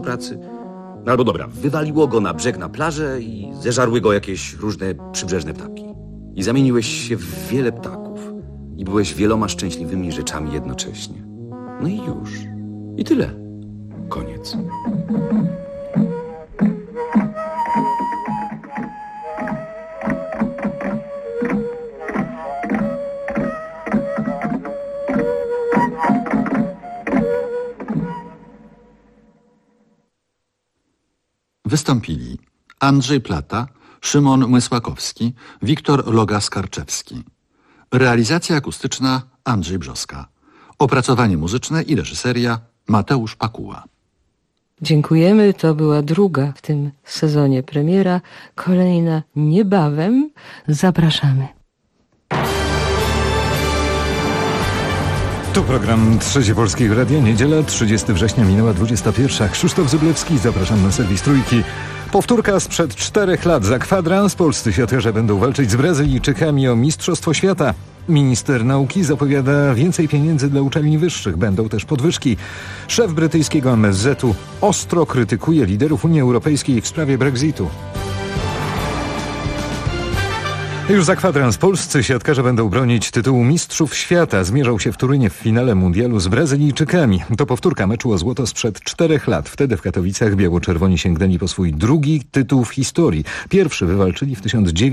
pracy. No albo dobra, wywaliło go na brzeg na plażę i zeżarły go jakieś różne przybrzeżne ptaki. I zamieniłeś się w wiele ptaków. I byłeś wieloma szczęśliwymi rzeczami jednocześnie. No i już. I tyle. Koniec. Wystąpili Andrzej Plata, Szymon Mysłakowski, Wiktor Loga-Skarczewski. Realizacja akustyczna Andrzej Brzoska. Opracowanie muzyczne i reżyseria Mateusz Pakuła. Dziękujemy. To była druga w tym sezonie premiera. Kolejna niebawem. Zapraszamy. Tu program Trzecie Polskiego Radia. Niedziela, 30 września, minęła 21. Krzysztof Zyblewski, zapraszam na serwis Trójki. Powtórka sprzed 4 lat. Za kwadrans polscy siatkarze będą walczyć z Brazylijczykami o Mistrzostwo Świata. Minister nauki zapowiada więcej pieniędzy dla uczelni wyższych. Będą też podwyżki. Szef brytyjskiego MSZ-u ostro krytykuje liderów Unii Europejskiej w sprawie Brexitu. Już za kwadrans polscy siatkarze będą bronić tytułu Mistrzów Świata. Zmierzał się w Turynie w finale mundialu z Brazylijczykami. To powtórka meczu o złoto sprzed 4 lat. Wtedy w Katowicach biało-czerwoni sięgnęli po swój drugi tytuł w historii. Pierwszy wywalczyli w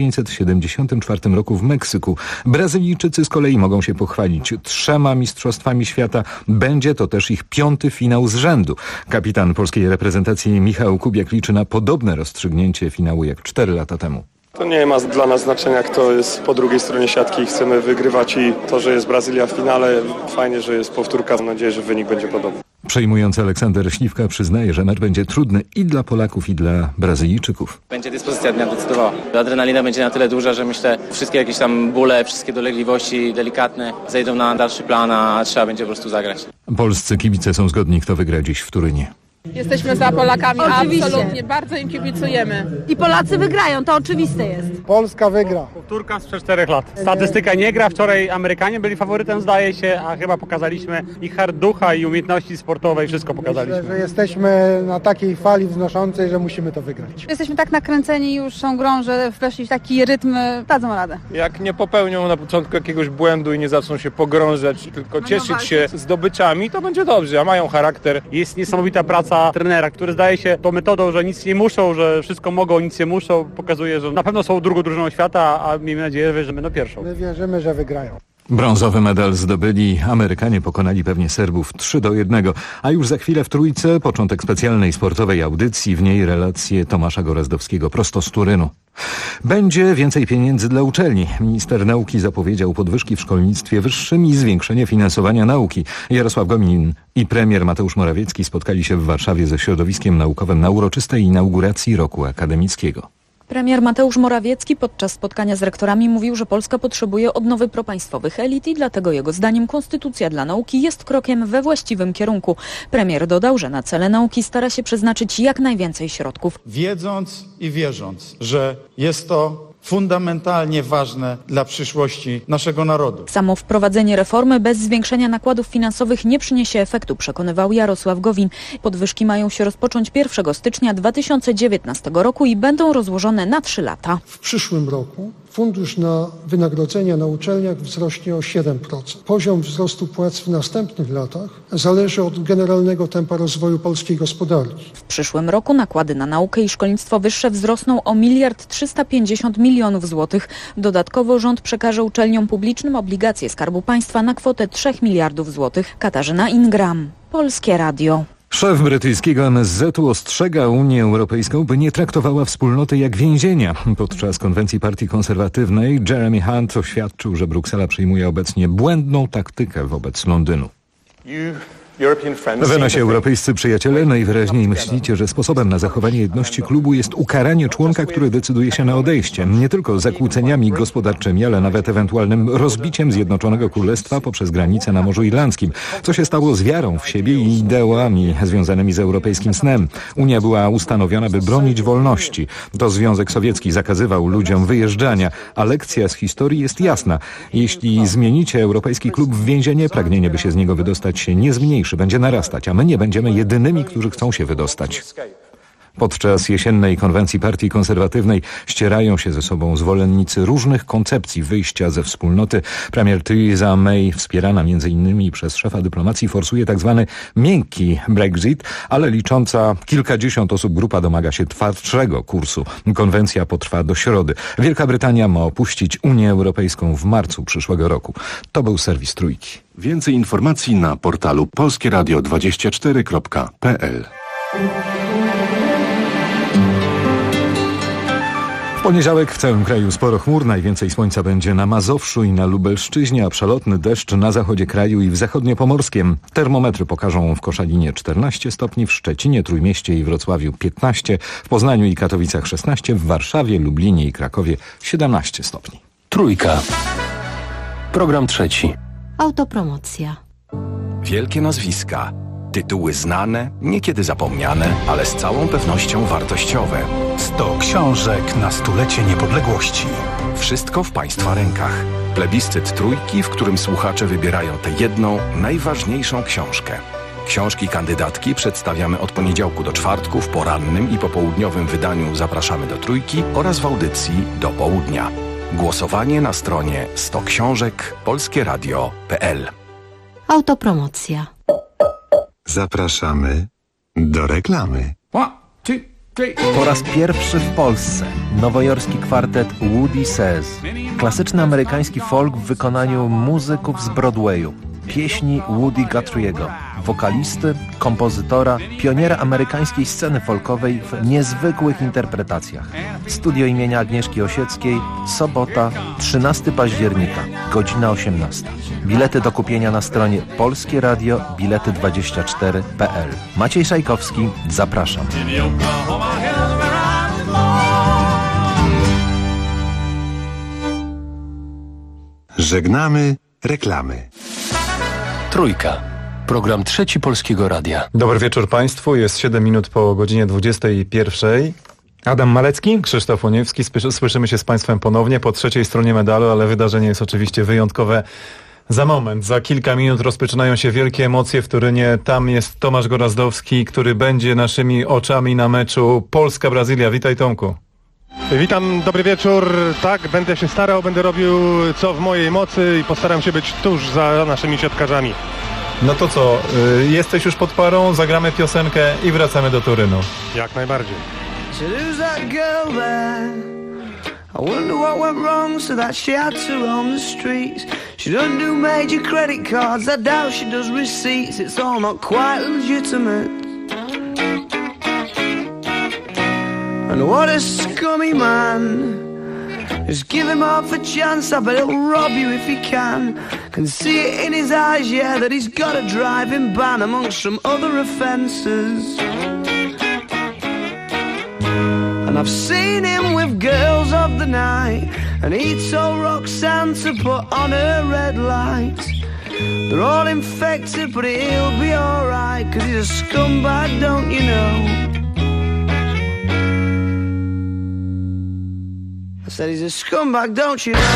1974 roku w Meksyku. Brazylijczycy z kolei mogą się pochwalić 3 mistrzostwami świata. Będzie to też ich 5. finał z rzędu. Kapitan polskiej reprezentacji Michał Kubiak liczy na podobne rozstrzygnięcie finału jak 4 lata temu. To nie ma dla nas znaczenia, kto jest po drugiej stronie siatki. Chcemy wygrywać i to, że jest Brazylia w finale, fajnie, że jest powtórka. Mam nadzieję, że wynik będzie podobny. Przejmujący Aleksander Śliwka przyznaje, że mecz będzie trudny i dla Polaków, i dla Brazylijczyków. Będzie dyspozycja dnia decydowała. Adrenalina będzie na tyle duża, że myślę, wszystkie jakieś tam bóle, wszystkie dolegliwości delikatne zejdą na dalszy plan, a trzeba będzie po prostu zagrać. Polscy kibice są zgodni, kto wygra dziś w Turynie. Jesteśmy za Polakami, Oczywiście. absolutnie, bardzo im kibicujemy. I Polacy wygrają, to oczywiste jest. Polska wygra. Powtórka sprzed 4 lat. Statystyka nie gra. Wczoraj Amerykanie byli faworytem, zdaje się, a chyba pokazaliśmy ich hard ducha i umiejętności sportowej. Wszystko pokazaliśmy. Myślę, że jesteśmy na takiej fali wznoszącej, że musimy to wygrać. Jesteśmy tak nakręceni już tą grą, że weszli w taki rytm, dadzą radę. Jak nie popełnią na początku jakiegoś błędu i nie zaczną się pogrążać, tylko cieszyć się zdobyczami, to będzie dobrze, a mają charakter. Jest niesamowita praca trenera, który zdaje się tą metodą, że nic nie muszą, że wszystko mogą, nic nie muszą, pokazuje, że na pewno są drugą drużyną świata, a miejmy nadzieję, że będą pierwszą. My wierzymy, że wygrają. Brązowy medal zdobyli Amerykanie, pokonali pewnie Serbów 3-1, a już za chwilę w Trójce początek specjalnej sportowej audycji, w niej relacje Tomasza Gorazdowskiego prosto z Turynu. Będzie więcej pieniędzy dla uczelni. Minister nauki zapowiedział podwyżki w szkolnictwie wyższym i zwiększenie finansowania nauki. Jarosław Gowin i premier Mateusz Morawiecki spotkali się w Warszawie ze środowiskiem naukowym na uroczystej inauguracji roku akademickiego. Premier Mateusz Morawiecki podczas spotkania z rektorami mówił, że Polska potrzebuje odnowy propaństwowych elit i dlatego jego zdaniem konstytucja dla nauki jest krokiem we właściwym kierunku. Premier dodał, że na cele nauki stara się przeznaczyć jak najwięcej środków. Wiedząc i wierząc, że jest to fundamentalnie ważne dla przyszłości naszego narodu. Samo wprowadzenie reformy bez zwiększenia nakładów finansowych nie przyniesie efektu, przekonywał Jarosław Gowin. Podwyżki mają się rozpocząć 1 stycznia 2019 roku i będą rozłożone na 3 lata. W przyszłym roku fundusz na wynagrodzenia na uczelniach wzrośnie o 7%. Poziom wzrostu płac w następnych latach zależy od generalnego tempa rozwoju polskiej gospodarki. W przyszłym roku nakłady na naukę i szkolnictwo wyższe wzrosną o 1 350 000 000 złotych. Dodatkowo rząd przekaże uczelniom publicznym obligacje Skarbu Państwa na kwotę 3 miliardów złotych. Katarzyna Ingram, Polskie Radio. Szef brytyjskiego MSZ-u ostrzega Unię Europejską, by nie traktowała wspólnoty jak więzienia. Podczas konwencji partii konserwatywnej Jeremy Hunt oświadczył, że Bruksela przyjmuje obecnie błędną taktykę wobec Londynu. Wy, nasi europejscy przyjaciele, najwyraźniej myślicie, że sposobem na zachowanie jedności klubu jest ukaranie członka, który decyduje się na odejście. Nie tylko zakłóceniami gospodarczymi, ale nawet ewentualnym rozbiciem Zjednoczonego Królestwa poprzez granicę na Morzu Irlandzkim. Co się stało z wiarą w siebie i ideałami związanymi z europejskim snem? Unia była ustanowiona, by bronić wolności. To Związek Sowiecki zakazywał ludziom wyjeżdżania, a lekcja z historii jest jasna. Jeśli zmienicie europejski klub w więzienie, pragnienie, by się z niego wydostać, się nie zmniejszy. silniejszy, będzie narastać, a my nie będziemy jedynymi, którzy chcą się wydostać. Podczas jesiennej konwencji partii konserwatywnej ścierają się ze sobą zwolennicy różnych koncepcji wyjścia ze wspólnoty. Premier Theresa May, wspierana m.in. przez szefa dyplomacji, forsuje tzw. miękki Brexit, ale licząca kilkadziesiąt osób grupa domaga się twardszego kursu. Konwencja potrwa do środy. Wielka Brytania ma opuścić Unię Europejską w marcu przyszłego roku. To był serwis Trójki. Więcej informacji na portalu polskieradio24.pl. W poniedziałek w całym kraju sporo chmur, najwięcej słońca będzie na Mazowszu i na Lubelszczyźnie, a przelotny deszcz na zachodzie kraju i w zachodniopomorskiem. Termometry pokażą w Koszalinie 14 stopni, w Szczecinie, Trójmieście i Wrocławiu 15, w Poznaniu i Katowicach 16, w Warszawie, Lublinie i Krakowie 17 stopni. Trójka. Program trzeci. Autopromocja. Wielkie nazwiska. Tytuły znane, niekiedy zapomniane, ale z całą pewnością wartościowe. 100 książek na stulecie niepodległości. Wszystko w Państwa rękach. Plebiscyt Trójki, w którym słuchacze wybierają tę jedną, najważniejszą książkę. Książki kandydatki przedstawiamy od poniedziałku do czwartku w porannym i popołudniowym wydaniu Zapraszamy do Trójki oraz w audycji do południa. Głosowanie na stronie 100 książek polskieradio.pl. Autopromocja. Zapraszamy do reklamy. Po raz pierwszy w Polsce nowojorski kwartet Woody Says. Klasyczny amerykański folk w wykonaniu muzyków z Broadwayu. Pieśni Woody Guthrie'ego, wokalisty, kompozytora, pioniera amerykańskiej sceny folkowej w niezwykłych interpretacjach. Studio imienia Agnieszki Osieckiej, sobota, 13 października, godzina 18. Bilety do kupienia na stronie polskieradio-bilety24.pl. Maciej Szajkowski, zapraszam. Żegnamy reklamy. Trójka. Program trzeci Polskiego Radia. Dobry wieczór Państwu. Jest 7 minut po godzinie 21. Adam Malecki, Krzysztof Łoniewski. Słyszymy się z Państwem ponownie po trzeciej stronie medalu, ale wydarzenie jest oczywiście wyjątkowe. Za moment, za kilka minut rozpoczynają się wielkie emocje w Turynie. Tam jest Tomasz Gorazdowski, który będzie naszymi oczami na meczu Polska-Brazylia. Witaj, Tomku. Witam, dobry wieczór. Tak, będę się starał, będę robił co w mojej mocy i postaram się być tuż za naszymi siatkarzami. No to co, jesteś już pod parą, zagramy piosenkę i wracamy do Turynu. Jak najbardziej. I wonder what went wrong so that she had to roam the streets. She doesn't do major credit cards, I doubt she does receipts. It's all not quite legitimate. And what a scummy man. Just give him half a chance, I bet he'll rob you if he can see it in his eyes, yeah, that he's got a driving ban amongst some other offences. And I've seen him with girls of the night, and he told Roxanne to put on her red lights. They're all infected, but he'll be alright, 'cause he's a scumbag, don't you know? I said he's a scumbag, don't you know?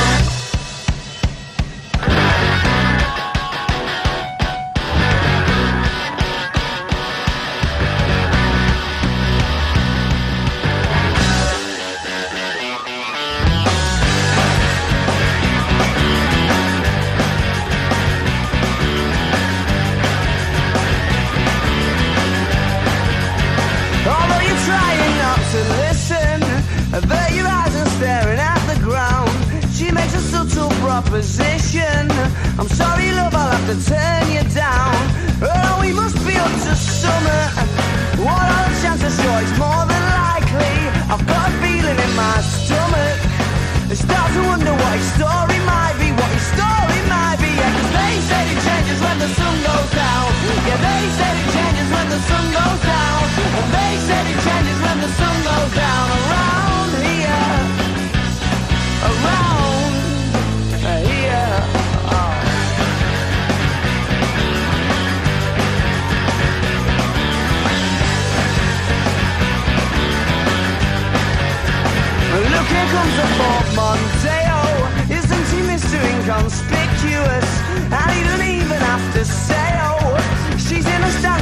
Proposition. I'm sorry, love, I'll have to turn you down. Oh, we must be up to summer. What are the chances? Sure, it's more than likely. I've got a feeling in my stomach. I start to wonder what his story might be, what his story might be. Yeah, 'cause they said it changes when the sun goes down. Yeah, they said it changes when the sun goes down. And they said it changes when the sun goes down. Around here, around. Look, here comes a portmanteau. Isn't he Mr. Inconspicuous? And he doesn't even have to say, oh, she's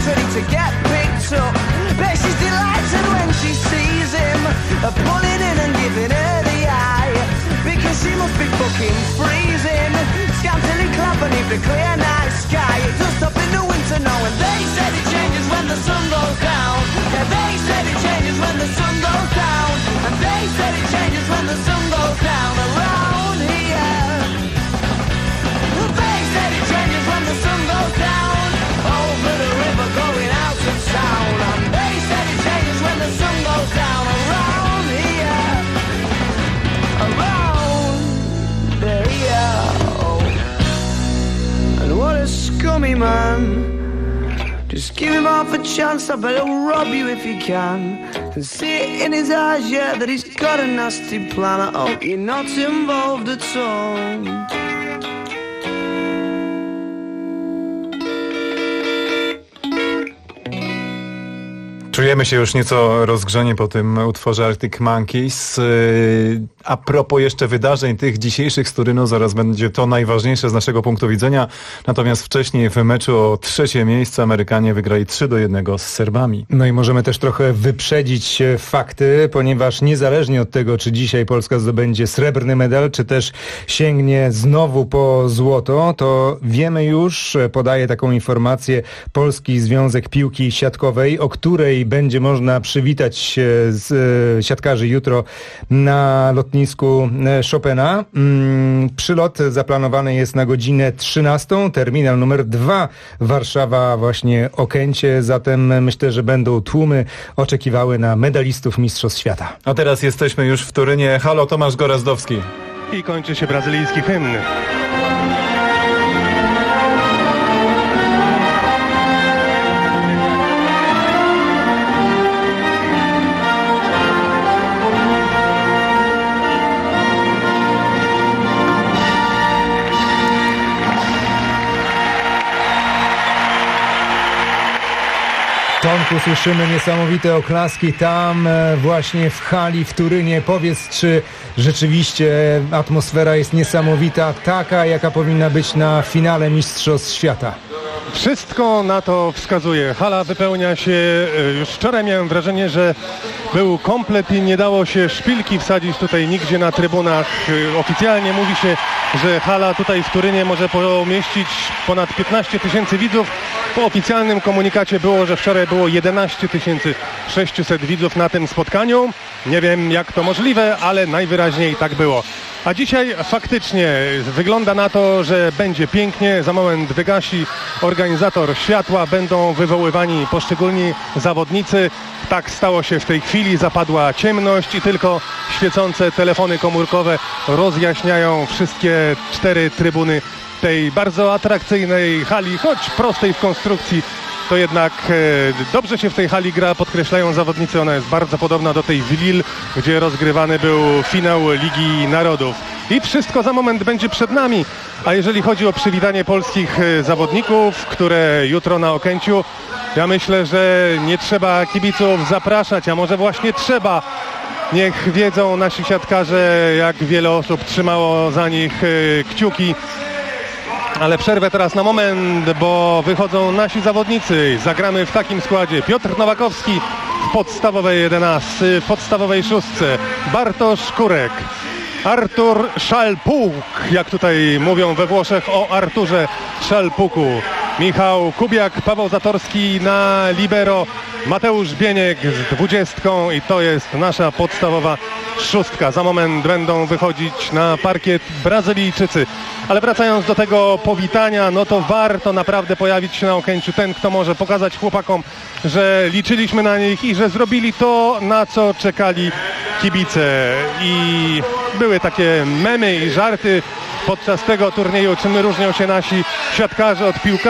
ready to get picked up. Bet she's delighted when she sees him, pulling in and giving her the eye, because she must be fucking freezing, scantily clad beneath the clear night sky. It does stop in the winter now, and they said it changes when the sun goes down. Yeah, they said it changes when the sun goes down, and they said it changes when the sun goes down around here. They said it changes when the sun goes down over the river going out to town, and they said it changes when the sun goes down around here, around here. And what a scummy man. Just give him half a chance, I bet he'll rob you if he can. And see it in his eyes, yeah, that he's got a nasty plan. I hope you're not involved at all. Czujemy się już nieco rozgrzani po tym utworze Arctic Monkeys. A propos jeszcze wydarzeń tych dzisiejszych z Turynu, zaraz będzie to najważniejsze z naszego punktu widzenia. Natomiast wcześniej w meczu o 3. miejsce Amerykanie wygrali 3-1 z Serbami. No i możemy też trochę wyprzedzić fakty, ponieważ niezależnie od tego, czy dzisiaj Polska zdobędzie srebrny medal, czy też sięgnie znowu po złoto, to wiemy już, podaje taką informację Polski Związek Piłki Siatkowej, o której będzie można przywitać się z siatkarzy jutro na lotnisku Chopina. Przylot zaplanowany jest na godzinę 13, terminal numer 2 Warszawa, właśnie Okęcie, zatem myślę, że będą tłumy oczekiwały na medalistów Mistrzostw Świata. A teraz jesteśmy już w Turynie. Halo, Tomasz Gorazdowski. I kończy się brazylijski hymn. Tomku, słyszymy niesamowite oklaski tam właśnie w hali w Turynie. Powiedz, czy rzeczywiście atmosfera jest niesamowita, taka jaka powinna być na finale Mistrzostw Świata? Wszystko na to wskazuje. Hala wypełnia się, już wczoraj miałem wrażenie, że był komplet i nie dało się szpilki wsadzić tutaj nigdzie na trybunach. Oficjalnie mówi się, że hala tutaj w Turynie może pomieścić ponad 15 000 widzów. Po oficjalnym komunikacie było, że wczoraj było 11 600 widzów na tym spotkaniu. Nie wiem, jak to możliwe, ale najwyraźniej tak było. A dzisiaj faktycznie wygląda na to, że będzie pięknie. Za moment wygasi organizator światła, będą wywoływani poszczególni zawodnicy. Tak stało się w tej chwili, zapadła ciemność i tylko świecące telefony komórkowe rozjaśniają wszystkie 4 trybuny tej bardzo atrakcyjnej hali, choć prostej w konstrukcji. To jednak dobrze się w tej hali gra, podkreślają zawodnicy. Ona jest bardzo podobna do tej w Lille, gdzie rozgrywany był finał Ligi Narodów. I wszystko za moment będzie przed nami. A jeżeli chodzi o przywitanie polskich zawodników, które jutro na Okęciu, ja myślę, że nie trzeba kibiców zapraszać, a może właśnie trzeba. Niech wiedzą nasi siatkarze, jak wiele osób trzymało za nich kciuki. Ale przerwę teraz na moment, bo wychodzą nasi zawodnicy. Zagramy w takim składzie: Piotr Nowakowski w podstawowej 11, w podstawowej 6, Bartosz Kurek, Artur Szalpuk, jak tutaj mówią we Włoszech o Arturze Szalpuku, Michał Kubiak, Paweł Zatorski na libero, Mateusz Bieniek z 20 i to jest nasza podstawowa 6. Za moment będą wychodzić na parkiet Brazylijczycy. Ale wracając do tego powitania, no to warto naprawdę pojawić się na Okęciu. Ten, kto może pokazać chłopakom, że liczyliśmy na nich i że zrobili to, na co czekali kibice. I były takie memy i żarty podczas tego turnieju, czym różnią się nasi siatkarze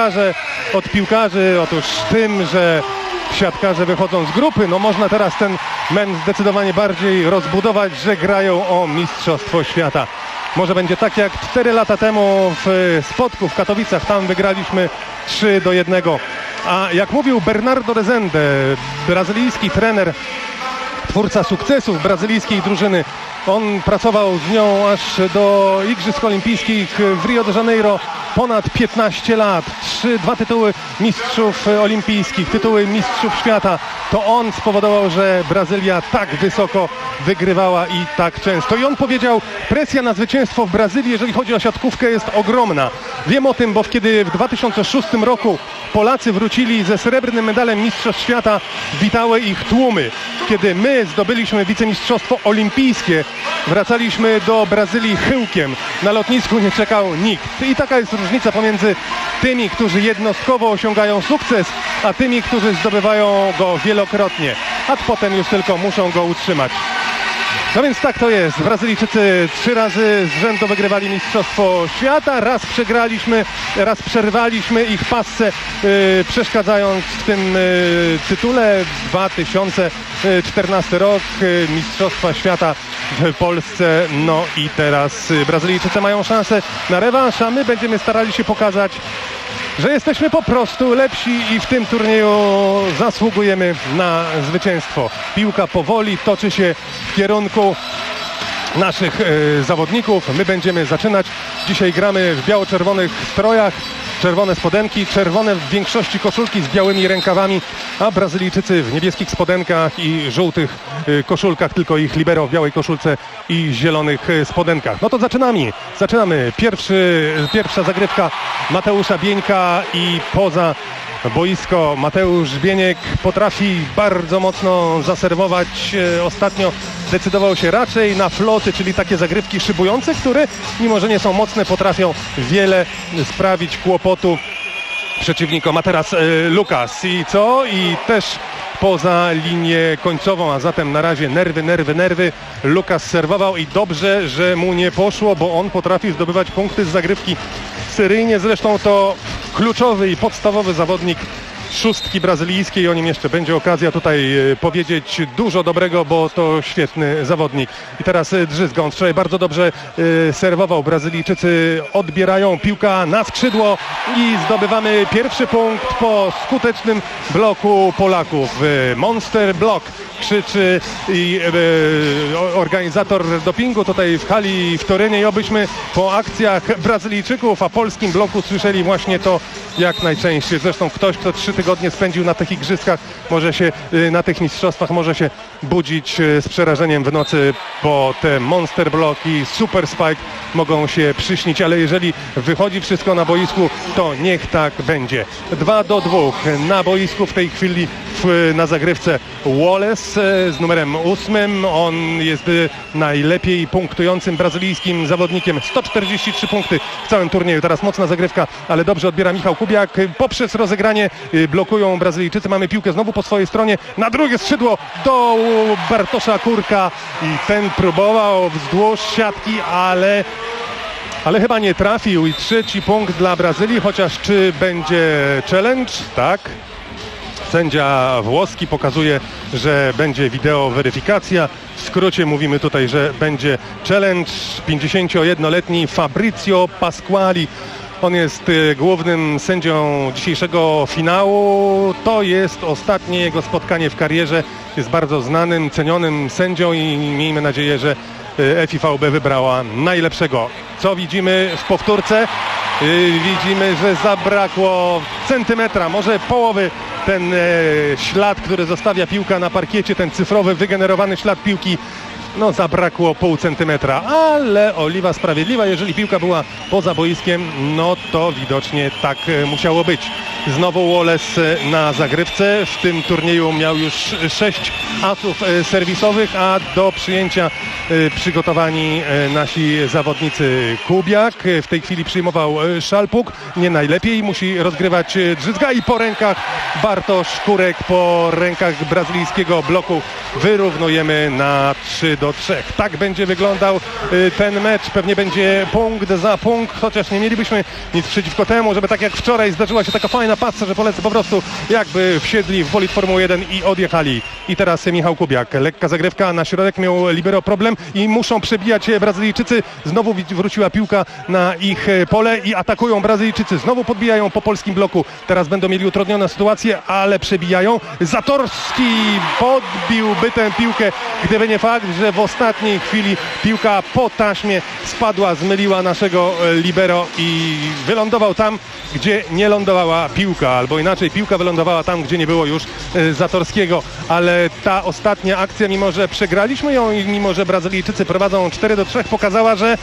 od piłkarzy. Otóż tym, że siatkarze wychodzą z grupy. No można teraz ten mem zdecydowanie bardziej rozbudować, że grają o Mistrzostwo Świata. Może będzie tak jak 4 lata temu w Spodku w Katowicach. Tam wygraliśmy 3-1. A jak mówił Bernardo Rezende, brazylijski trener, twórca sukcesów brazylijskiej drużyny, on pracował z nią aż do Igrzysk Olimpijskich w Rio de Janeiro. ponad 15 lat, 2 tytuły mistrzów olimpijskich, tytuły mistrzów świata. To on spowodował, że Brazylia tak wysoko wygrywała i tak często. I on powiedział, presja na zwycięstwo w Brazylii, jeżeli chodzi o siatkówkę, jest ogromna. Wiem o tym, bo kiedy w 2006 roku Polacy wrócili ze srebrnym medalem Mistrzostw Świata, witały ich tłumy. Kiedy my zdobyliśmy wicemistrzostwo olimpijskie, wracaliśmy do Brazylii chyłkiem. Na lotnisku nie czekał nikt. I taka jest różnica pomiędzy tymi, którzy jednostkowo osiągają sukces, a tymi, którzy zdobywają go wielokrotnie, a potem już tylko muszą go utrzymać. No więc tak to jest. Brazylijczycy 3 razy z rzędu wygrywali Mistrzostwo Świata. Raz przegraliśmy, raz przerwaliśmy ich passę, przeszkadzając w tym tytule. 2014 rok, Mistrzostwa Świata w Polsce. No i teraz Brazylijczycy mają szansę na rewanż, a my będziemy starali się pokazać, że jesteśmy po prostu lepsi i w tym turnieju zasługujemy na zwycięstwo. Piłka powoli toczy się w kierunku naszych zawodników. My będziemy zaczynać. Dzisiaj gramy w biało-czerwonych strojach. Czerwone spodenki, czerwone w większości koszulki z białymi rękawami, a Brazylijczycy w niebieskich spodenkach i żółtych koszulkach, tylko ich libero w białej koszulce i zielonych spodenkach. No to zaczynamy. Pierwsza zagrywka Mateusza Bieńka i poza boisko. Mateusz Bieniek potrafi bardzo mocno zaserwować. Ostatnio decydował się raczej na floty, czyli takie zagrywki szybujące, które mimo że nie są mocne, potrafią wiele sprawić kłopotu przeciwnikom. A teraz Lukas i co? I też poza linię końcową, a zatem na razie nerwy. Lukas serwował i dobrze, że mu nie poszło, bo on potrafi zdobywać punkty z zagrywki seryjnie. Zresztą to kluczowy i podstawowy zawodnik szóstki brazylijskiej. O nim jeszcze będzie okazja tutaj powiedzieć dużo dobrego, bo to świetny zawodnik. I teraz Drzyzga, on wczoraj bardzo dobrze serwował. Brazylijczycy odbierają, piłka na skrzydło i zdobywamy pierwszy punkt po skutecznym bloku Polaków. Monster Block krzyczy i organizator dopingu tutaj w hali w Torynie, i obyśmy po akcjach Brazylijczyków, a polskim bloku słyszeli właśnie to jak najczęściej. Zresztą ktoś, kto 3 tygodnie spędził na tych igrzyskach, może się na tych mistrzostwach może się budzić z przerażeniem w nocy, bo te Monster Block i Super Spike mogą się przyśnić, ale jeżeli wychodzi wszystko na boisku, to niech tak będzie. 2-2 na boisku w tej chwili na zagrywce Wallace z numerem 8. On jest najlepiej punktującym brazylijskim zawodnikiem. 143 punkty w całym turnieju. Teraz mocna zagrywka, ale dobrze odbiera Michał Kubiak. Poprzez rozegranie blokują Brazylijczycy. Mamy piłkę znowu po swojej stronie. Na drugie skrzydło do Bartosza Kurka i ten próbował wzdłuż siatki, ale chyba nie trafił. I 3. punkt dla Brazylii, chociaż czy będzie challenge? Tak. Sędzia włoski pokazuje, że będzie wideo weryfikacja. W skrócie mówimy tutaj, że będzie challenge. 51-letni Fabrizio Pasquali. On jest głównym sędzią dzisiejszego finału. To jest ostatnie jego spotkanie w karierze. Jest bardzo znanym, cenionym sędzią i miejmy nadzieję, że FIVB wybrała najlepszego. Co widzimy w powtórce? Widzimy, że zabrakło centymetra, może połowy, ten ślad, który zostawia piłka na parkiecie, ten cyfrowy, wygenerowany ślad piłki. No zabrakło pół centymetra, ale Oliwa sprawiedliwa. Jeżeli piłka była poza boiskiem, no to widocznie tak musiało być. Znowu Wallace na zagrywce. W tym turnieju miał już 6 asów serwisowych, a do przyjęcia przygotowani nasi zawodnicy. Kubiak w tej chwili przyjmował Szalpuk. Nie najlepiej, musi rozgrywać Drzyzga i po rękach Bartosz Kurek, po rękach brazylijskiego bloku wyrównujemy na 3-3. Tak będzie wyglądał ten mecz. Pewnie będzie punkt za punkt, chociaż nie mielibyśmy nic przeciwko temu, żeby tak jak wczoraj zdarzyła się taka fajna pasja, że Polacy po prostu jakby wsiedli w bolid Formuły 1 i odjechali. I teraz Michał Kubiak. Lekka zagrywka na środek, miał libero problem. i muszą przebijać Brazylijczycy. Znowu wróciła piłka na ich pole i atakują Brazylijczycy. Znowu podbijają po polskim bloku. Teraz będą mieli utrudnioną sytuację, ale przebijają. Zatorski podbiłby tę piłkę, gdyby nie fakt, że w ostatniej chwili piłka po taśmie spadła, zmyliła naszego libero i wylądował tam, gdzie nie lądowała piłka, albo inaczej piłka wylądowała tam, gdzie nie było już Zatorskiego, ale ta ostatnia akcja, mimo że przegraliśmy ją i mimo że Brazylijczycy prowadzą 4-3, pokazała, że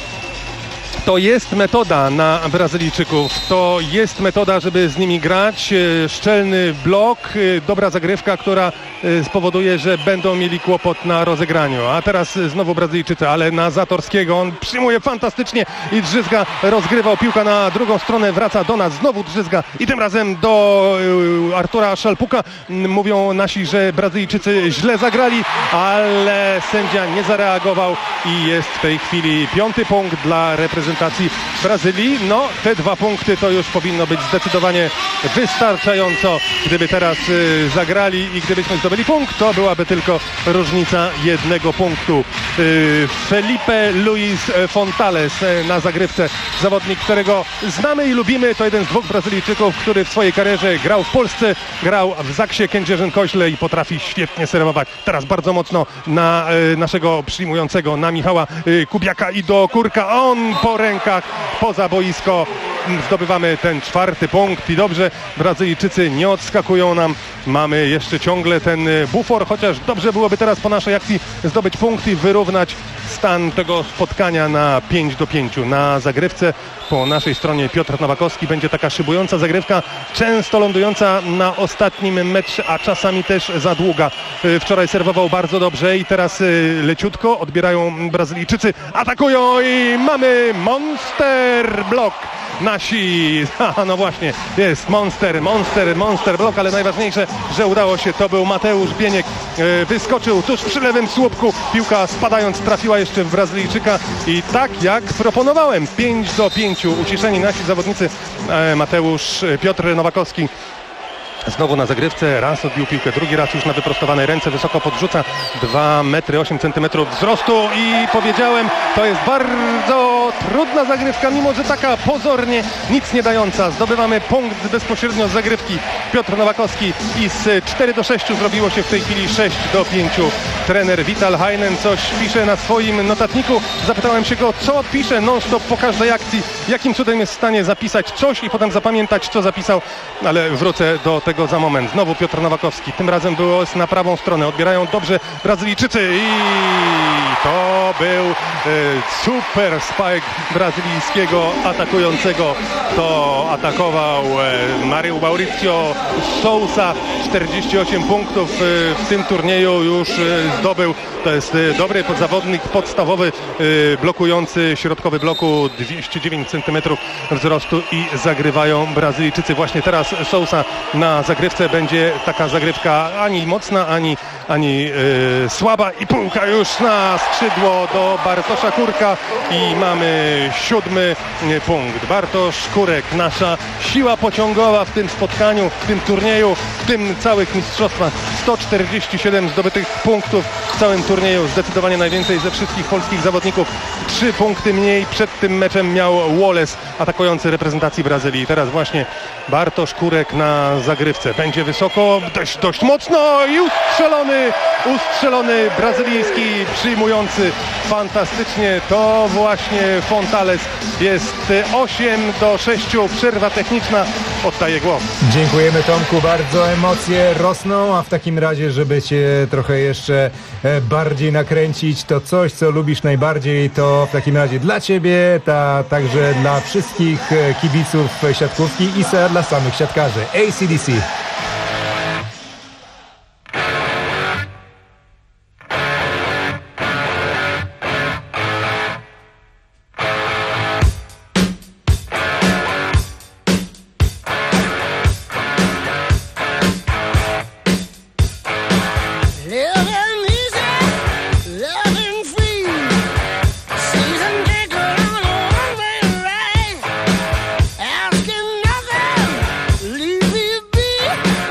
to jest metoda na Brazylijczyków, to jest metoda, żeby z nimi grać, szczelny blok, dobra zagrywka, która spowoduje, że będą mieli kłopot na rozegraniu. A teraz znowu Brazylijczycy, ale na Zatorskiego, on przyjmuje fantastycznie i Drzyzga rozgrywał, piłka na drugą stronę, wraca do nas, znowu Drzyzga i tym razem do Artura Szalpuka. Mówią nasi, że Brazylijczycy źle zagrali, ale sędzia nie zareagował i jest w tej chwili 5. punkt dla reprezentacji Brazylii. No, te 2 punkty to już powinno być zdecydowanie wystarczająco. Gdyby teraz zagrali i gdybyśmy zdobyli punkt, to byłaby tylko różnica 1 punktu. Felipe Luis Fontales na zagrywce. Zawodnik, którego znamy i lubimy. To jeden z 2 Brazylijczyków, który w swojej karierze grał w Polsce, grał w Zaksie Kędzierzyn-Koźle i potrafi świetnie serwować. Teraz bardzo mocno na naszego przyjmującego, na Michała Kubiaka i do Kurka. On po rękach, poza boisko. Zdobywamy ten 4. punkt i dobrze, Brazylijczycy nie odskakują nam. Mamy jeszcze ciągle ten bufor, chociaż dobrze byłoby teraz po naszej akcji zdobyć punkt i wyrównać stan tego spotkania na 5-5. Na zagrywce po naszej stronie Piotr Nowakowski. Będzie taka szybująca zagrywka, często lądująca na ostatnim metrze, a czasami też za długa. Wczoraj serwował bardzo dobrze i teraz leciutko odbierają Brazylijczycy, atakują i mamy monster blok. Nasi, no właśnie, jest monster blok, ale najważniejsze, że udało się, to był Mateusz Bieniek, wyskoczył tuż przy lewym słupku, piłka spadając trafiła jeszcze w Brazylijczyka i tak jak proponowałem, 5-5, uciszeni nasi zawodnicy, Piotr Nowakowski. Znowu na zagrywce, raz odbił piłkę, drugi raz już na wyprostowanej ręce, wysoko podrzuca, 2 metry 8 centymetrów wzrostu i powiedziałem, to jest bardzo trudna zagrywka, mimo że taka pozornie nic nie dająca. Zdobywamy punkt bezpośrednio z zagrywki. Piotr Nowakowski i z 4-6 zrobiło się w tej chwili 6-5. Trener Vital Heinen coś pisze na swoim notatniku. Zapytałem się go, co pisze non-stop po każdej akcji, jakim cudem jest w stanie zapisać coś i potem zapamiętać, co zapisał, ale wrócę do tego za moment. Znowu Piotr Nowakowski, tym razem było na prawą stronę, odbierają dobrze Brazylijczycy i to był super spike brazylijskiego atakującego. To atakował Mauricio Sousa. 48 punktów w tym turnieju już zdobył. To jest dobry zawodnik podstawowy, blokujący środkowy bloku, 209 cm wzrostu i zagrywają Brazylijczycy. Właśnie teraz Sousa na zagrywce, będzie taka zagrywka ani mocna, ani słaba i piłka już na skrzydło do Bartosza Kurka i mamy 7. punkt. Bartosz Kurek, nasza siła pociągowa w tym spotkaniu, w tym turnieju, w tym całych mistrzostwach. 147 zdobytych punktów w całym turnieju, zdecydowanie najwięcej ze wszystkich polskich zawodników. 3 punkty mniej przed tym meczem miał Wallace, atakujący reprezentacji Brazylii. Teraz właśnie Bartosz Kurek na zagrywce. Będzie wysoko, dość mocno i ustrzelony brazylijski przyjmujący fantastycznie. To właśnie Fontales. Jest 8-6, przerwa techniczna. Oddaję głos. Dziękujemy, Tomku, bardzo emocje rosną, a w takim razie, żeby cię trochę jeszcze bardziej nakręcić, to coś, co lubisz najbardziej, to w takim razie dla ciebie, także dla wszystkich kibiców siatkówki i dla samych siatkarzy. AC/DC. Asking nothing, leave me be.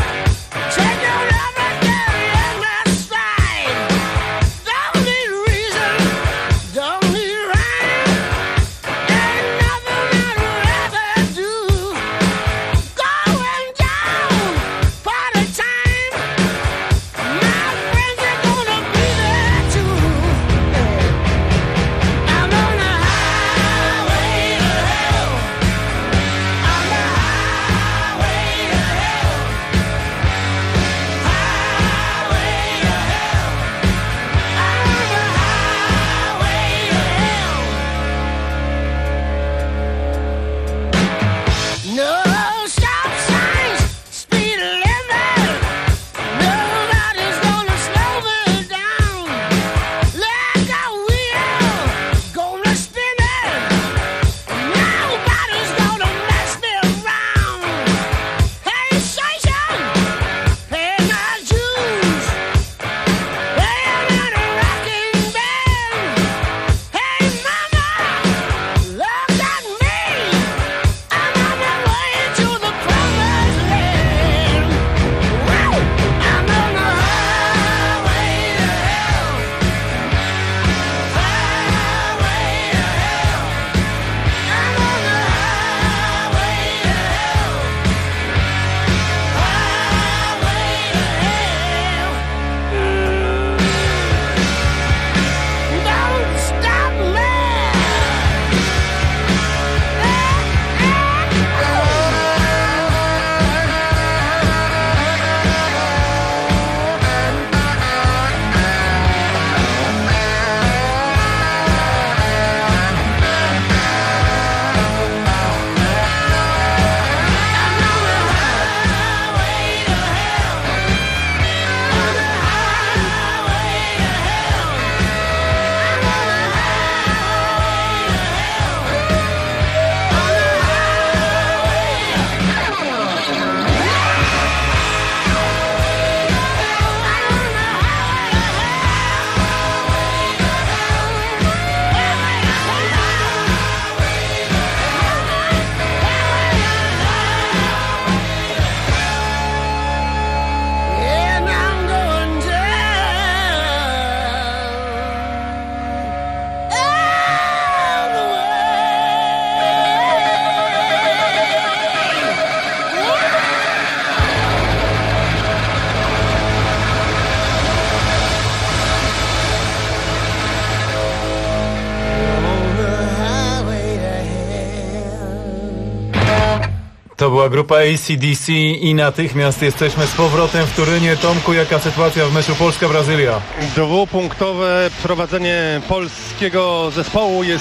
była grupa AC/DC i natychmiast jesteśmy z powrotem w Turynie. Tomku, jaka sytuacja w meczu Polska-Brazylia? Dwupunktowe prowadzenie polskiego zespołu jest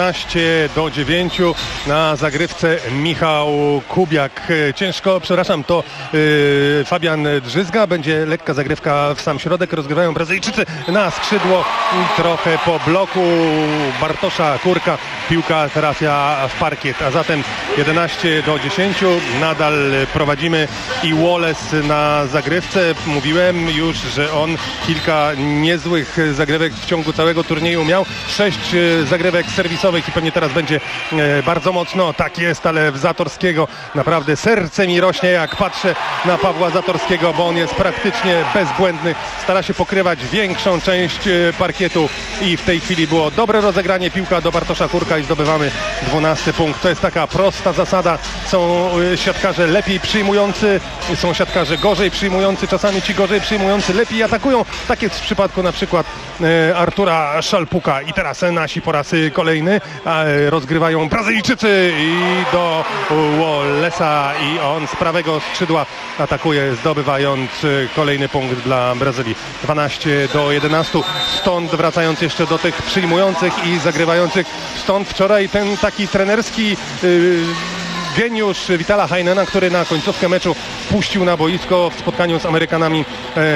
11-9 na zagrywce Michał Kubiak. Ciężko, przepraszam, to Fabian Drzyzga. Będzie lekka zagrywka w sam środek. Rozgrywają Brazylijczycy na skrzydło. Trochę po bloku Bartosza Kurka. Piłka trafia w parkiet, a zatem 11-10. Nadal prowadzimy i Wallace na zagrywce. Mówiłem już, że on kilka niezłych zagrywek w ciągu całego turnieju miał. 6 zagrywek serwisowych i pewnie teraz będzie bardzo mocno. Tak jest, ale w Zatorskiego naprawdę serce mi rośnie, jak patrzę na Pawła Zatorskiego, bo on jest praktycznie bezbłędny. Stara się pokrywać większą część parkietu i w tej chwili było dobre rozegranie. Piłka do Bartosza Kurka i zdobywamy 12 punkt. To jest taka prosta zasada. Są siatkarze lepiej przyjmujący, są siatkarze gorzej przyjmujący. Czasami ci gorzej przyjmujący lepiej atakują. Tak jest w przypadku na przykład Artura Szalpuka. I teraz nasi po raz kolejny rozgrywają Brazylijczycy i do Wallace'a i on z prawego skrzydła atakuje, zdobywając kolejny punkt dla Brazylii. 12-11. Stąd wracając jeszcze do tych przyjmujących i zagrywających, stąd wczoraj ten taki trenerski geniusz Vitala Heinena, który na końcówkę meczu puścił na boisko w spotkaniu z Amerykanami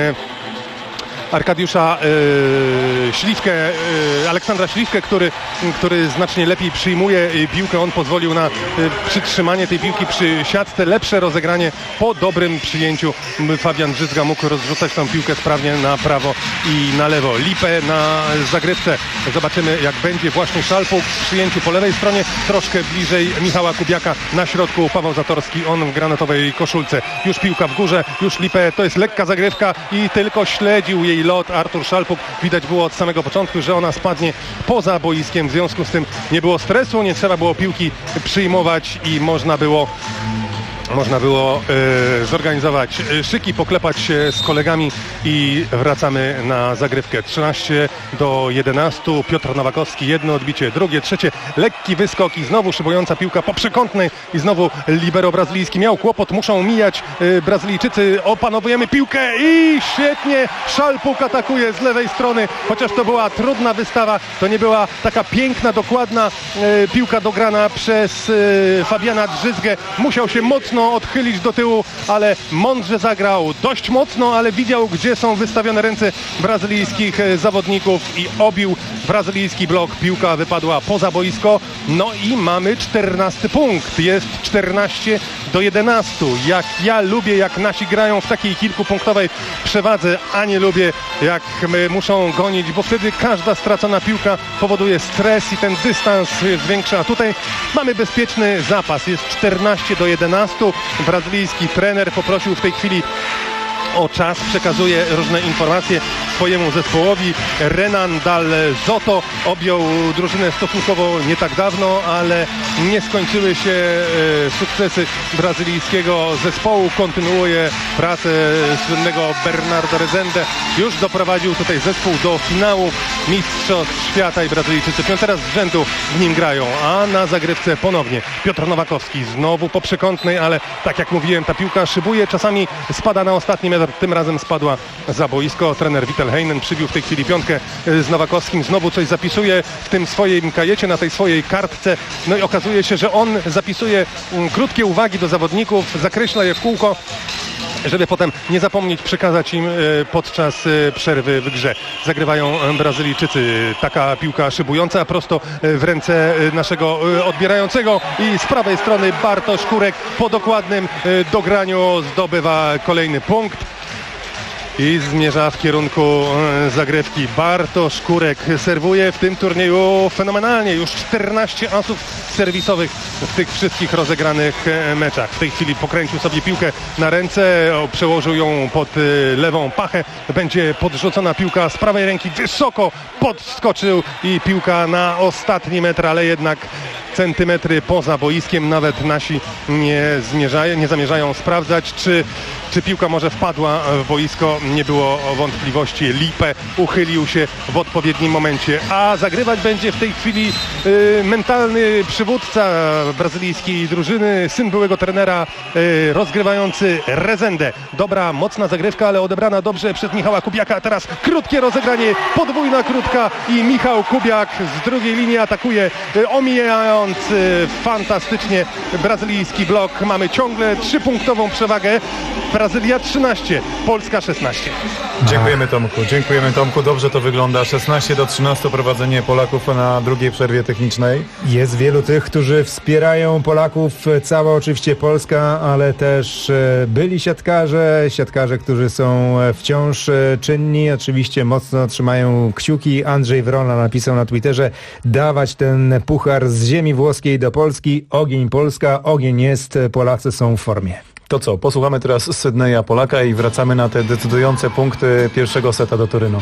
Arkadiusza Śliwkę, Aleksandra Śliwkę, który znacznie lepiej przyjmuje piłkę. On pozwolił na przytrzymanie tej piłki przy siatce, lepsze rozegranie po dobrym przyjęciu. Fabian Drzyzga mógł rozrzucać tą piłkę sprawnie na prawo i na lewo. Lipę na zagrywce. Zobaczymy, jak będzie właśnie Szalpuk w przyjęciu po lewej stronie, troszkę bliżej Michała Kubiaka. Na środku Paweł Zatorski, on w granatowej koszulce. Już piłka w górze, już Lipę, to jest lekka zagrywka i tylko śledził jej lot Artur Szalpuk. Widać było od samego początku, że ona spadnie poza boiskiem. W związku z tym nie było stresu, nie trzeba było piłki przyjmować i można było zorganizować szyki, poklepać się z kolegami i wracamy na zagrywkę. 13-11. Piotr Nowakowski, jedno odbicie, drugie, trzecie, lekki wyskok i znowu szybująca piłka po przekątnej i znowu libero brazylijski miał kłopot, muszą mijać Brazylijczycy, opanowujemy piłkę i świetnie Szalpuk atakuje z lewej strony, chociaż to była trudna wystawa, to nie była taka piękna, dokładna piłka dograna przez Fabiana Drzyzgę, musiał się mocno odchylić do tyłu, ale mądrze zagrał, dość mocno, ale widział, gdzie są wystawione ręce brazylijskich zawodników i obił brazylijski blok. Piłka wypadła poza boisko, no i mamy 14 punkt. Jest 14-11. Jak ja lubię, jak nasi grają w takiej kilkupunktowej przewadze, a nie lubię, jak muszą gonić, bo wtedy każda stracona piłka powoduje stres i ten dystans zwiększa. Tutaj mamy bezpieczny zapas. Jest 14-11. Brazylijski trener poprosił w tej chwili o czas, przekazuje różne informacje swojemu zespołowi. Renan Dal Zotto objął drużynę stosunkowo nie tak dawno, ale nie skończyły się sukcesy brazylijskiego zespołu. Kontynuuje pracę słynnego Bernardo Rezende. Już doprowadził tutaj zespół do finału Mistrzostw Świata i Brazylijczycy 5. raz z rzędu w nim grają. A na zagrywce ponownie Piotr Nowakowski. Znowu po przekątnej, ale tak jak mówiłem, ta piłka szybuje. Czasami spada na ostatni metr. Tym razem spadła za boisko. Trener Vital Heinen przybił w tej chwili piątkę z Nowakowskim. Znowu coś zapisuje w tym swoim kajecie, na tej swojej kartce. No i okazuje się, że on zapisuje krótkie uwagi do zawodników, zakreśla je w kółko, żeby potem nie zapomnieć przekazać im podczas przerwy w grze. Zagrywają Brazylijczycy. Taka piłka szybująca prosto w ręce naszego odbierającego i z prawej strony Bartosz Kurek po dokładnym dograniu zdobywa kolejny punkt i zmierza w kierunku zagrywki. Bartosz Kurek serwuje w tym turnieju fenomenalnie. Już 14 asów serwisowych w tych wszystkich rozegranych meczach. W tej chwili pokręcił sobie piłkę na ręce, przełożył ją pod lewą pachę. Będzie podrzucona piłka z prawej ręki. Wysoko podskoczył i piłka na ostatni metr, ale jednak centymetry poza boiskiem. Nawet nasi nie zamierzają sprawdzać, czy piłka może wpadła w boisko. Nie było wątpliwości. Lipe uchylił się w odpowiednim momencie. A zagrywać będzie w tej chwili mentalny przywódca brazylijskiej drużyny, syn byłego trenera, rozgrywający Rezendę. Dobra, mocna zagrywka, ale odebrana dobrze przez Michała Kubiaka. Teraz krótkie rozegranie, podwójna krótka i Michał Kubiak z drugiej linii atakuje, omijając fantastycznie brazylijski blok. Mamy ciągle 3-punktową przewagę. Brazylia 13, Polska 16. Dziękujemy Tomku. Dobrze to wygląda. 16-13 prowadzenie Polaków na drugiej przerwie technicznej. Jest wielu tych, którzy wspierają Polaków. Cała oczywiście Polska, ale też byli siatkarze, którzy są wciąż czynni. Oczywiście mocno trzymają kciuki. Andrzej Wrona napisał na Twitterze: dawać ten puchar z ziemi włoskiej do Polski. Ogień Polska, ogień jest, Polacy są w formie. To co, posłuchamy teraz Sydneya Polaka i wracamy na te decydujące punkty pierwszego seta do Turynu.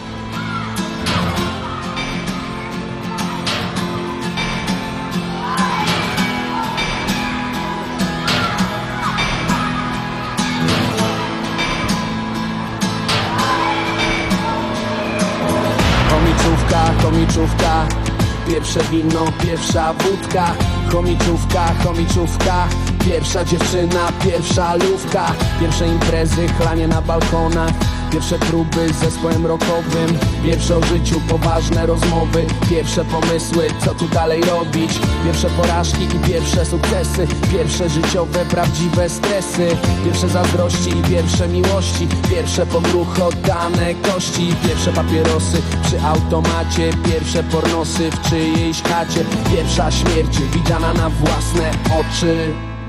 Chomiczówka, pierwsze wino, pierwsza wódka. Chomiczówka, pierwsza dziewczyna, pierwsza lówka. Pierwsze imprezy, chlanie na balkonach. Pierwsze próby z zespołem rockowym. Pierwsze o życiu, poważne rozmowy. Pierwsze pomysły, co tu dalej robić. Pierwsze porażki i pierwsze sukcesy. Pierwsze życiowe, prawdziwe stresy. Pierwsze zazdrości i pierwsze miłości. Pierwsze pogruchotane kości. Pierwsze papierosy przy automacie. Pierwsze pornosy w czyjejś chacie. Pierwsza śmierć widziana na własne oczy.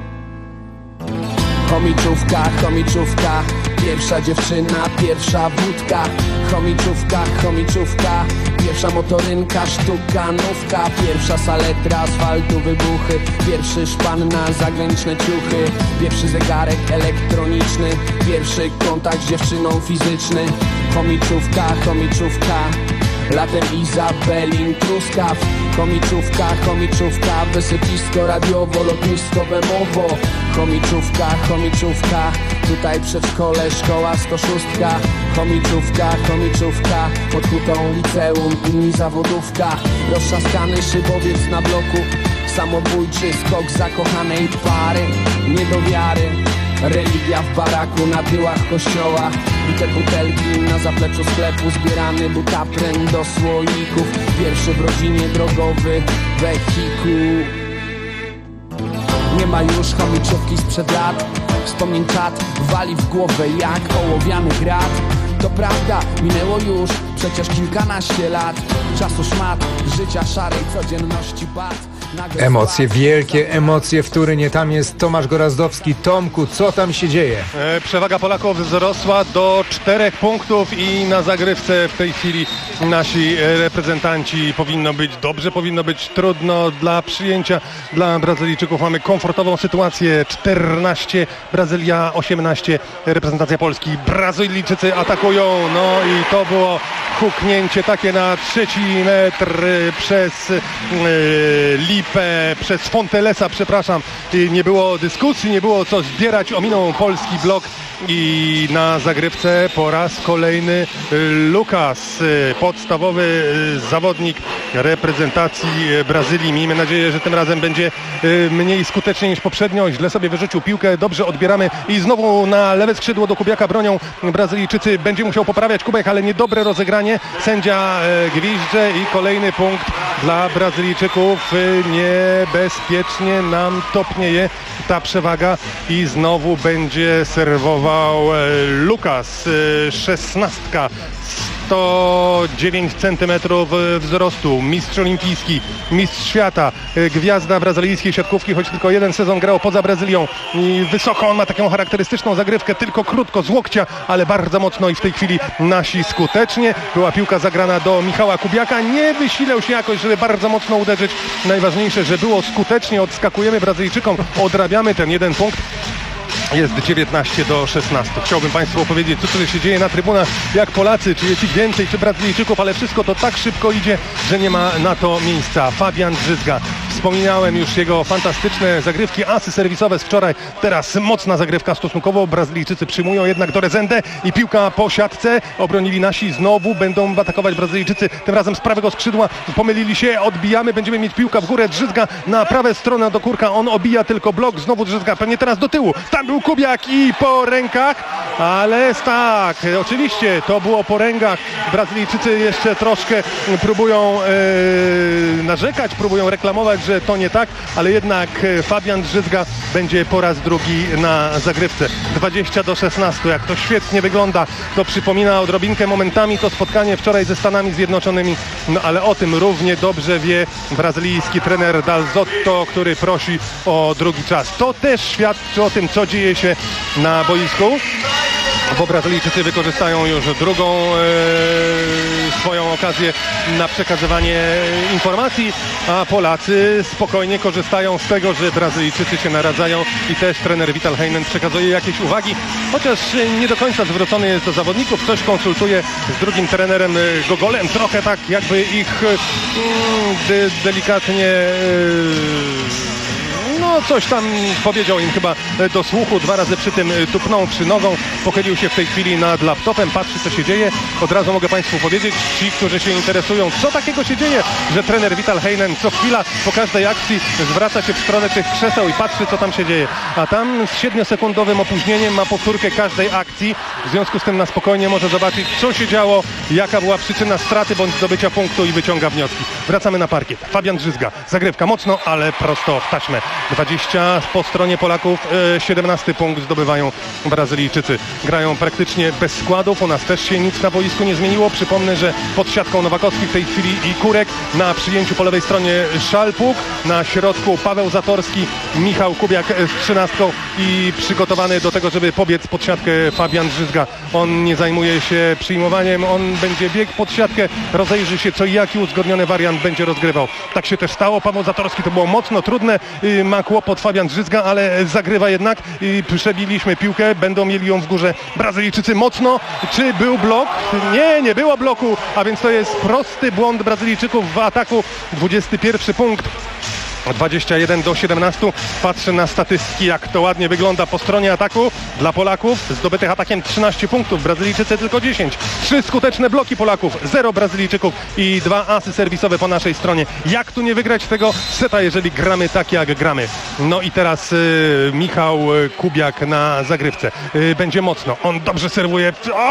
Chomiczówka, pierwsza dziewczyna, pierwsza wódka. Chomiczówka, pierwsza motorynka, sztukanówka. Pierwsza saletra, asfaltu, wybuchy. Pierwszy szpan na zagraniczne ciuchy. Pierwszy zegarek elektroniczny. Pierwszy kontakt z dziewczyną fizyczny. Chomiczówka, latem Izabelin Truskaw. Chomiczówka, wysypisko radiowo, lotnisko Bemowo. Chomiczówka, tutaj przedszkole, szkoła 106. Chomiczówka, pod hutą liceum i zawodówka. Roztrzaskany szybowiec na bloku, samobójczy skok zakochanej pary. Nie do wiary, religia w baraku na tyłach kościoła. I te butelki na zapleczu sklepu, zbierany butaprem do słoików. Pierwszy w rodzinie drogowy wehikuł. Nie ma już chomiczówki sprzed lat. Wspomnień czat wali w głowę jak ołowiany grat. To prawda, minęło już przecież kilkanaście lat. Czasu szmat, życia szarej codzienności bat. Emocje, wielkie emocje w Turynie. Tam jest Tomasz Gorazdowski. Tomku, co tam się dzieje? Przewaga Polaków wzrosła do 4 punktów i na zagrywce w tej chwili nasi reprezentanci powinno być trudno dla przyjęcia dla Brazylijczyków. Mamy komfortową sytuację. 14, Brazylia 18, reprezentacja Polski. Brazylijczycy atakują, no i to było huknięcie takie na trzeci metr przez Lipę, przez Fontelesa, przepraszam. Nie było dyskusji, nie było co zbierać, ominął polski blok i na zagrywce po raz kolejny Lukas, podstawowy zawodnik reprezentacji Brazylii. Miejmy nadzieję, że tym razem będzie mniej skutecznie niż poprzednio. Źle sobie wyrzucił piłkę, dobrze odbieramy i znowu na lewe skrzydło do Kubiaka bronią Brazylijczycy. Będzie musiał poprawiać Kubek, ale niedobre rozegranie. Sędzia gwizdże i kolejny punkt dla Brazylijczyków. Niebezpiecznie nam topnieje ta przewaga i znowu będzie serwował Lukas. 16, 109 cm wzrostu, mistrz olimpijski, mistrz świata, gwiazda brazylijskiej siatkówki, choć tylko jeden sezon grał poza Brazylią i wysoko. On ma taką charakterystyczną zagrywkę, tylko krótko z łokcia, ale bardzo mocno i w tej chwili nasi skutecznie. Była piłka zagrana do Michała Kubiaka, nie wysilał się jakoś, żeby bardzo mocno uderzyć. Najważniejsze, że było skutecznie, odskakujemy Brazylijczykom, odrabiamy ten jeden punkt. Jest 19-16. Chciałbym Państwu opowiedzieć, co tutaj się dzieje na trybunach, jak Polacy, czy jest ich więcej, czy Brazylijczyków, ale wszystko to tak szybko idzie, że nie ma na to miejsca. Fabian Drzyzga Wspominałem już jego fantastyczne zagrywki, asy serwisowe z wczoraj. Teraz mocna zagrywka stosunkowo. Brazylijczycy przyjmują jednak do Rezende i piłka po siatce. Obronili nasi, znowu będą atakować Brazylijczycy, tym razem z prawego skrzydła. Pomylili się, odbijamy, będziemy mieć piłkę w górę. Drzyzga na prawe stronę do Kurka, on obija tylko blok, znowu Drzyzga, pewnie teraz do tyłu. Tam był Kubiak i po rękach, ale tak, oczywiście to było po rękach. Brazylijczycy jeszcze troszkę próbują narzekać, próbują reklamować, że to nie tak, ale jednak Fabian Drzyzga będzie po raz drugi na zagrywce. 20-16, jak to świetnie wygląda. To przypomina odrobinkę momentami to spotkanie wczoraj ze Stanami Zjednoczonymi, no ale o tym równie dobrze wie brazylijski trener Dal Zotto, który prosi o drugi czas. To też świadczy o tym, co dzieje się na boisku, bo Brazylijczycy wykorzystają już drugą swoją okazję na przekazywanie informacji, a Polacy spokojnie korzystają z tego, że Brazylijczycy się naradzają i też trener Vital Heinen przekazuje jakieś uwagi, chociaż nie do końca zwrócony jest do zawodników, coś konsultuje z drugim trenerem Gogolem, trochę tak jakby ich delikatnie no coś tam powiedział im chyba do słuchu, 2 razy przy tym tupnąwszy nogą, pochylił się w tej chwili nad laptopem, patrzy co się dzieje. Od razu mogę Państwu powiedzieć, ci, którzy się interesują, co takiego się dzieje, że trener Vital Heinen co chwila po każdej akcji zwraca się w stronę tych krzeseł i patrzy co tam się dzieje. A tam z 7-sekundowym opóźnieniem ma powtórkę każdej akcji, w związku z tym na spokojnie może zobaczyć co się działo, jaka była przyczyna straty bądź zdobycia punktu i wyciąga wnioski. Wracamy na parkiet. Fabian Drzyzga, zagrywka mocno, ale prosto w taśmę. 20 po stronie Polaków, 17 punkt zdobywają Brazylijczycy. Grają praktycznie bez składów, u nas też się nic na boisku nie zmieniło. Przypomnę, że pod siatką Nowakowski w tej chwili i Kurek, na przyjęciu po lewej stronie Szalpuk, na środku Paweł Zatorski, Michał Kubiak z 13 i przygotowany do tego, żeby pobiec pod siatkę Fabian Drzyzga. On nie zajmuje się przyjmowaniem, on będzie biegł pod siatkę, rozejrzy się co i jaki uzgodniony wariant będzie rozgrywał. Tak się też stało. Paweł Zatorski, to było mocno trudne, ma kłopot Fabian Drzyzga, ale zagrywa jednak i przebiliśmy piłkę, będą mieli ją w górze Brazylijczycy mocno. Czy był blok? Nie było bloku, a więc to jest prosty błąd Brazylijczyków w ataku. 21 punkt. 21-17. Patrzę na statystyki, jak to ładnie wygląda po stronie ataku dla Polaków. Zdobytych atakiem 13 punktów, Brazylijczycy tylko 10. 3 skuteczne bloki Polaków, 0 Brazylijczyków i 2 asy serwisowe po naszej stronie. Jak tu nie wygrać tego seta, jeżeli gramy tak jak gramy? No i teraz Michał Kubiak na zagrywce. Będzie mocno, on dobrze serwuje,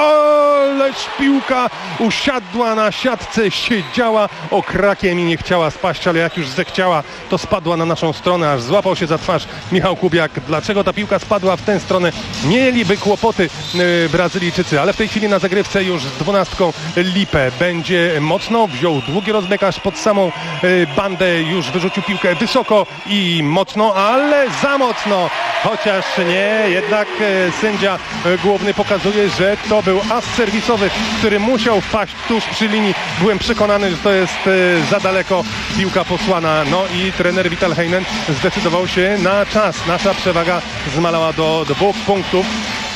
ależ piłka usiadła na siatce, siedziała okrakiem i nie chciała spaść, ale jak już zechciała, to spadła na naszą stronę, aż złapał się za twarz Michał Kubiak. Dlaczego ta piłka spadła w tę stronę? Mieliby kłopoty Brazylijczycy, ale w tej chwili na zagrywce już z 12 Lipę. Będzie mocno, wziął długi rozbieg aż pod samą bandę, już wyrzucił piłkę wysoko i mocno, ale za mocno. Chociaż nie, jednak sędzia główny pokazuje, że to był as serwisowy, który musiał wpaść tuż przy linii. Byłem przekonany, że to jest za daleko, piłka posłana. No i trener Vital Heinen zdecydował się na czas. Nasza przewaga zmalała do 2 punktów.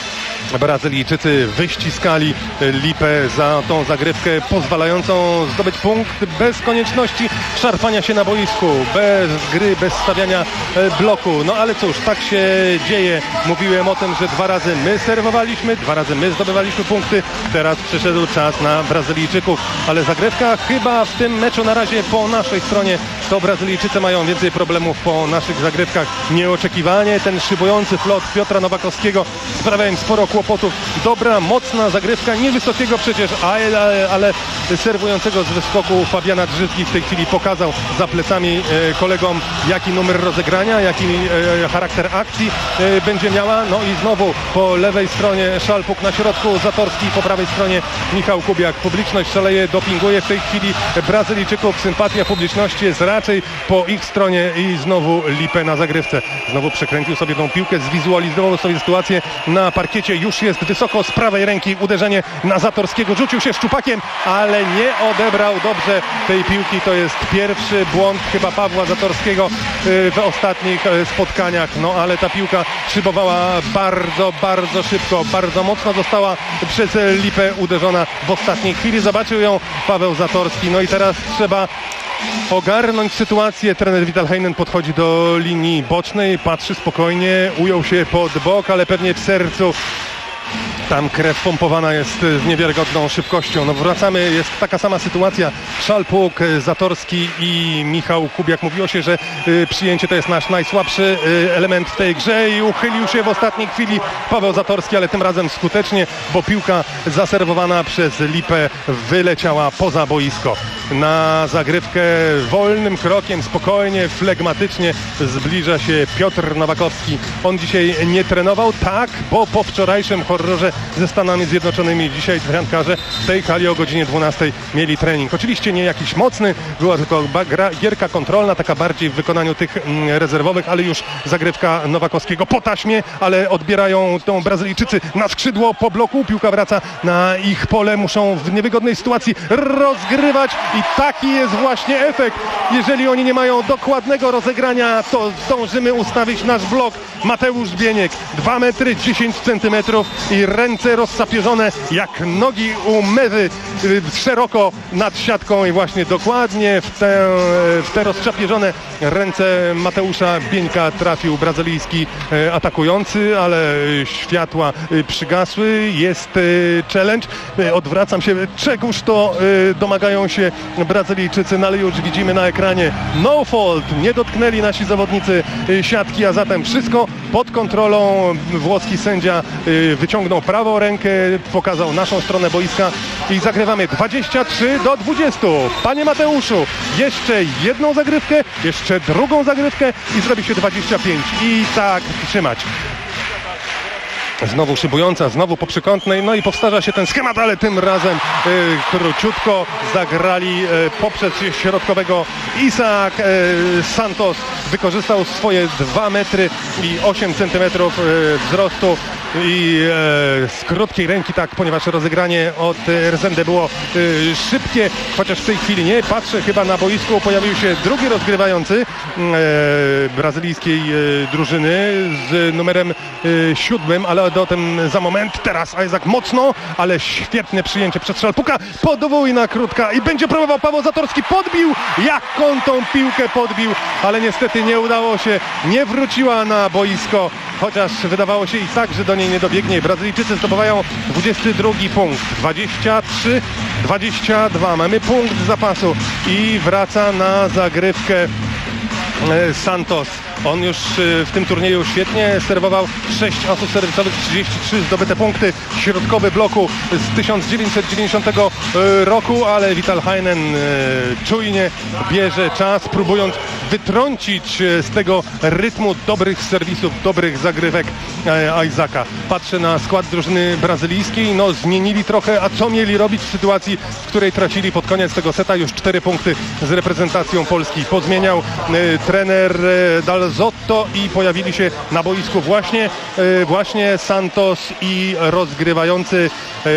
Brazylijczycy wyściskali Lipę za tą zagrywkę pozwalającą zdobyć punkt bez konieczności szarpania się na boisku, bez gry, bez stawiania bloku. No ale cóż, tak się dzieje. Mówiłem o tym, że 2 razy my serwowaliśmy, 2 razy my zdobywaliśmy punkty. Teraz przyszedł czas na Brazylijczyków, ale zagrywka chyba w tym meczu na razie po naszej stronie. To Brazylijczycy mają więcej problemów po naszych zagrywkach. Nieoczekiwanie ten szybujący flot Piotra Nowakowskiego sprawia im sporo kłopotów. Dobra, mocna zagrywka, niewysokiego przecież, ale serwującego z wyskoku Fabiana Drzyzgi w tej chwili pokazał za plecami kolegom, jaki numer rozegrania, jaki charakter akcji będzie miała. No i znowu po lewej stronie Szalpuk, na środku Zatorski, po prawej stronie Michał Kubiak. Publiczność szaleje, dopinguje w tej chwili Brazylijczyków. Sympatia publiczności jest raczej po ich stronie i znowu Lipę na zagrywce. Znowu przekręcił sobie tą piłkę, zwizualizował sobie sytuację na parkiecie. Już jest wysoko z prawej ręki, uderzenie na Zatorskiego, rzucił się szczupakiem, ale nie odebrał dobrze tej piłki. To jest pierwszy błąd chyba Pawła Zatorskiego w ostatnich spotkaniach. No ale ta piłka szybowała bardzo szybko, bardzo mocno została przez Lipę uderzona w ostatniej chwili. Zobaczył ją Paweł Zatorski. No i teraz trzeba ogarnąć sytuację. Trener Witalheinen podchodzi do linii bocznej, patrzy spokojnie, ujął się pod bok, ale pewnie w sercu tam krew pompowana jest z niewiarygodną szybkością. No wracamy, jest taka sama sytuacja. Szalpuk, Zatorski i Michał Kubiak. Mówiło się, że przyjęcie to jest nasz najsłabszy element w tej grze i uchylił się w ostatniej chwili Paweł Zatorski, ale tym razem skutecznie, bo piłka zaserwowana przez Lipę wyleciała poza boisko. Na zagrywkę wolnym krokiem, spokojnie, flegmatycznie zbliża się Piotr Nowakowski. On dzisiaj nie trenował, tak, bo po wczorajszym horrorze ze Stanami Zjednoczonymi dzisiaj bramkarze w tej hali o godzinie 12 mieli trening. Oczywiście nie jakiś mocny, była tylko gierka kontrolna, taka bardziej w wykonaniu tych rezerwowych, ale już zagrywka Nowakowskiego po taśmie, ale odbierają tą Brazylijczycy na skrzydło po bloku, piłka wraca na ich pole, muszą w niewygodnej sytuacji rozgrywać i taki jest właśnie efekt. Jeżeli oni nie mają dokładnego rozegrania, to zdążymy ustawić nasz blok. Mateusz Bieniek, 2 metry 10 centymetrów i ręce rozsapierzone jak nogi u mewy, szeroko nad siatką i właśnie dokładnie w te rozczapierzone ręce Mateusza Bieńka trafił brazylijski atakujący, ale światła przygasły, jest challenge. Odwracam się, czegoż to domagają się Brazylijczycy, no ale już widzimy na ekranie no fault, nie dotknęli nasi zawodnicy siatki, a zatem wszystko pod kontrolą. Włoski sędzia wyciągnął prawą rękę, pokazał naszą stronę boiska i zagrywamy 23-20. Panie Mateuszu, jeszcze jedną zagrywkę, jeszcze drugą zagrywkę i zrobi się 25 i tak trzymać. Znowu szybująca, znowu po przykątnej, no i powtarza się ten schemat, ale tym razem króciutko zagrali poprzez środkowego. Izaak Santos wykorzystał swoje 2 metry i 8 centymetrów wzrostu i z krótkiej ręki, tak, ponieważ rozegranie od Rezende było szybkie, chociaż w tej chwili nie. Patrzę, chyba na boisku pojawił się drugi rozgrywający brazylijskiej drużyny z numerem 7, ale o tym za moment. Teraz Izaak mocno, ale świetne przyjęcie przez Szalpuka, podwójna krótka i będzie próbował Paweł Zatorski, podbił, jak on tą piłkę podbił, ale niestety nie udało się, nie wróciła na boisko, chociaż wydawało się i tak, że do niej nie dobiegnie. Brazylijczycy zdobywają 22 punkt, 23-22, mamy punkt z zapasu i wraca na zagrywkę Santos. On już w tym turnieju świetnie serwował, 6 asów serwisowych, 33 zdobyte punkty, środkowy bloku z 1990 roku, ale Witalheinen czujnie bierze czas, próbując wytrącić z tego rytmu dobrych serwisów, dobrych zagrywek Izaaka. Patrzę na skład drużyny brazylijskiej, no zmienili trochę, a co mieli robić w sytuacji, w której tracili pod koniec tego seta już 4 punkty z reprezentacją Polski. Pozmieniał trener Dalzotto i pojawili się na boisku właśnie Santos i rozgrywający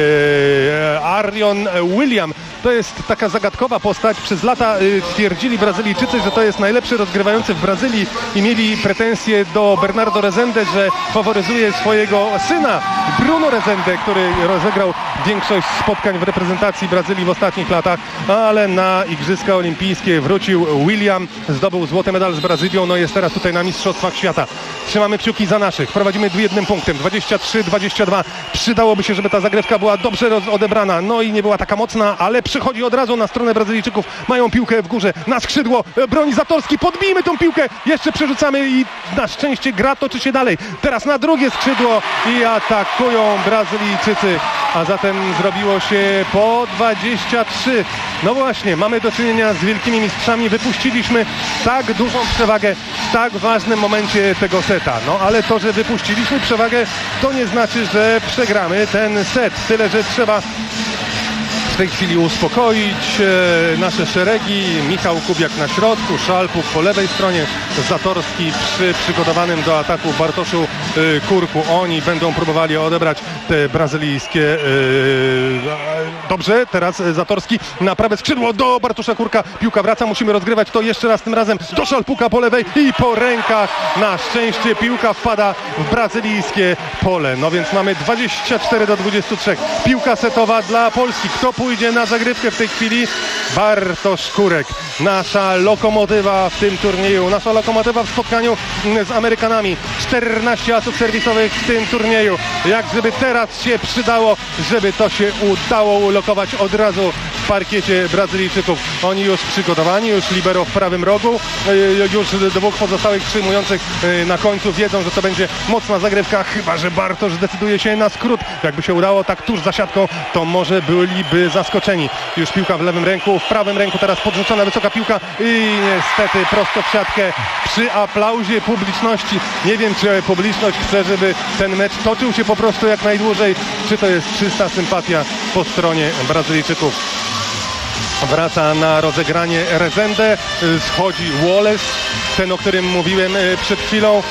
Arion William. To jest taka zagadkowa postać. Przez lata twierdzili Brazylijczycy, że to jest najlepszy rozgrywający w Brazylii i mieli pretensje do Bernardo Rezende, że faworyzuje swojego syna Bruno Rezende, który rozegrał większość spotkań w reprezentacji Brazylii w ostatnich latach, ale na Igrzyska Olimpijskie wrócił William, zdobył złoty medal z Brazylią, no jest teraz tutaj na Mistrzostwach Świata. Trzymamy kciuki za naszych, prowadzimy 1 punktem, 23-22. Przydałoby się, żeby ta zagrywka była dobrze odebrana, no i nie była taka mocna, ale przychodzi od razu na stronę Brazylijczyków, mają piłkę w górze, na skrzydło broni Zatorski, podbijmy tą piłkę, jeszcze przerzucamy i na szczęście gra toczy się dalej. Teraz na drugie skrzydło i atakują Brazylijczycy, a zatem zrobiło się po 23. No właśnie, mamy do czynienia z wielkimi mistrzami, wypuściliśmy tak dużą przewagę w tak ważnym momencie tego seta. No ale to, że wypuściliśmy przewagę, to nie znaczy, że przegramy ten set. Tyle, że trzeba w tej chwili uspokoić nasze szeregi. Michał Kubiak na środku, Szalpuk po lewej stronie, Zatorski przy przygotowanym do ataku Bartoszu Kurku. Oni będą próbowali odebrać te brazylijskie... Dobrze, teraz Zatorski na prawe skrzydło do Bartosza Kurka. Piłka wraca, musimy rozgrywać to jeszcze raz, tym razem do Szalpuka po lewej i po rękach. Na szczęście piłka wpada w brazylijskie pole. No więc mamy 24-23. Piłka setowa dla Polski. Kto pójdzie na zagrywkę w tej chwili? Bartosz Kurek, nasza lokomotywa w tym turnieju, nasza lokomotywa w spotkaniu z Amerykanami. 14 asów serwisowych w tym turnieju. Jak żeby teraz się przydało, żeby to się udało ulokować od razu w parkiecie Brazylijczyków. Oni już przygotowani, już libero w prawym rogu, już dwóch pozostałych przyjmujących na końcu wiedzą, że to będzie mocna zagrywka, chyba że Bartosz zdecyduje się na skrót. Jakby się udało tak tuż za siatką, to może byliby zaskoczeni. Już piłka w lewym ręku, w prawym ręku teraz podrzucona wysoka piłka i niestety prosto w siatkę przy aplauzie publiczności. Nie wiem, czy publiczność chce, żeby ten mecz toczył się po prostu jak najdłużej, czy to jest czysta sympatia po stronie Brazylijczyków. Wraca na rozegranie Rezende, schodzi Wallace, ten, o którym mówiłem przed chwilą.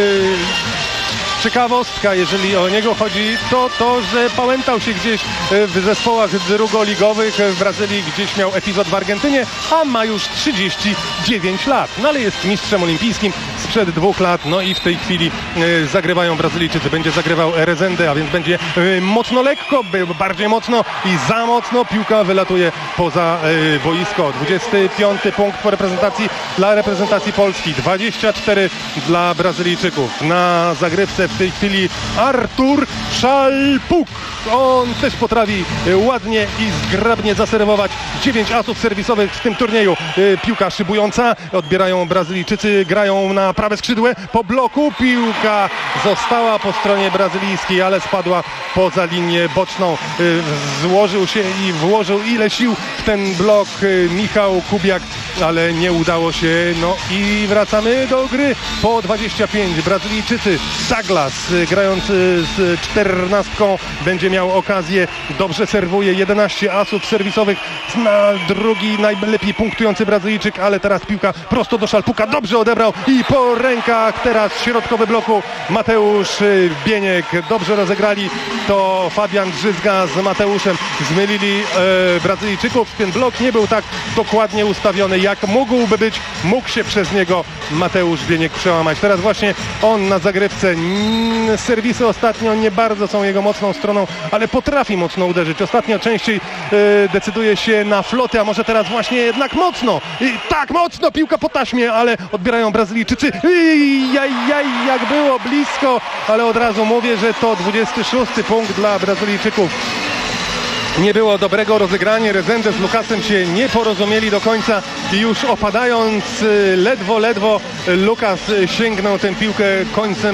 Ciekawostka, jeżeli o niego chodzi, to, że pałętał się gdzieś w zespołach drugoligowych w Brazylii, gdzieś miał epizod w Argentynie, a ma już 39 lat. No ale jest mistrzem olimpijskim sprzed 2 lat, no i w tej chwili zagrywają Brazylijczycy. Będzie zagrywał Rezende, a więc będzie mocno lekko, bardziej mocno i za mocno. Piłka wylatuje poza boisko. 25 punkt dla reprezentacji Polski. 24 dla Brazylijczyków. Na zagrywce w tej chwili Artur Szalpuk. On też potrafi ładnie i zgrabnie zaserwować. 9 asów serwisowych w tym turnieju. Piłka szybująca. Odbierają Brazylijczycy. Grają na prawe skrzydłe. Po bloku piłka została po stronie brazylijskiej, ale spadła poza linię boczną. Złożył się i włożył ile sił w ten blok Michał Kubiak, ale nie udało się. No i wracamy do gry. Po 25 Brazylijczycy. Douglas grający z 14 będzie miał okazję. Dobrze serwuje. 11 asów serwisowych na drugi najlepiej punktujący Brazylijczyk, ale teraz piłka prosto do Szalpuka. Dobrze odebrał i po rękach teraz środkowy bloku Mateusz Bieniek. Dobrze rozegrali to Fabian Drzyzga z Mateuszem. Zmylili Brazylijczyków. Ten blok nie był tak dokładnie ustawiony, jak mógłby być. Mógł się przez niego Mateusz Bieniek przełamać. Teraz właśnie on na zagrywce. Serwisy ostatnio nie bardzo są jego mocną stroną, ale potrafi mocno uderzyć. Ostatnio częściej decyduje się na floty, a może teraz właśnie jednak mocno. I tak mocno piłka po taśmie, ale odbierają Brazylijczycy. Jak było blisko, ale od razu mówię, że to 26 punkt dla Brazylijczyków. Nie było dobrego rozegrania. Rezende z Lukasem się nie porozumieli do końca i już opadając ledwo Lukas sięgnął tę piłkę końcem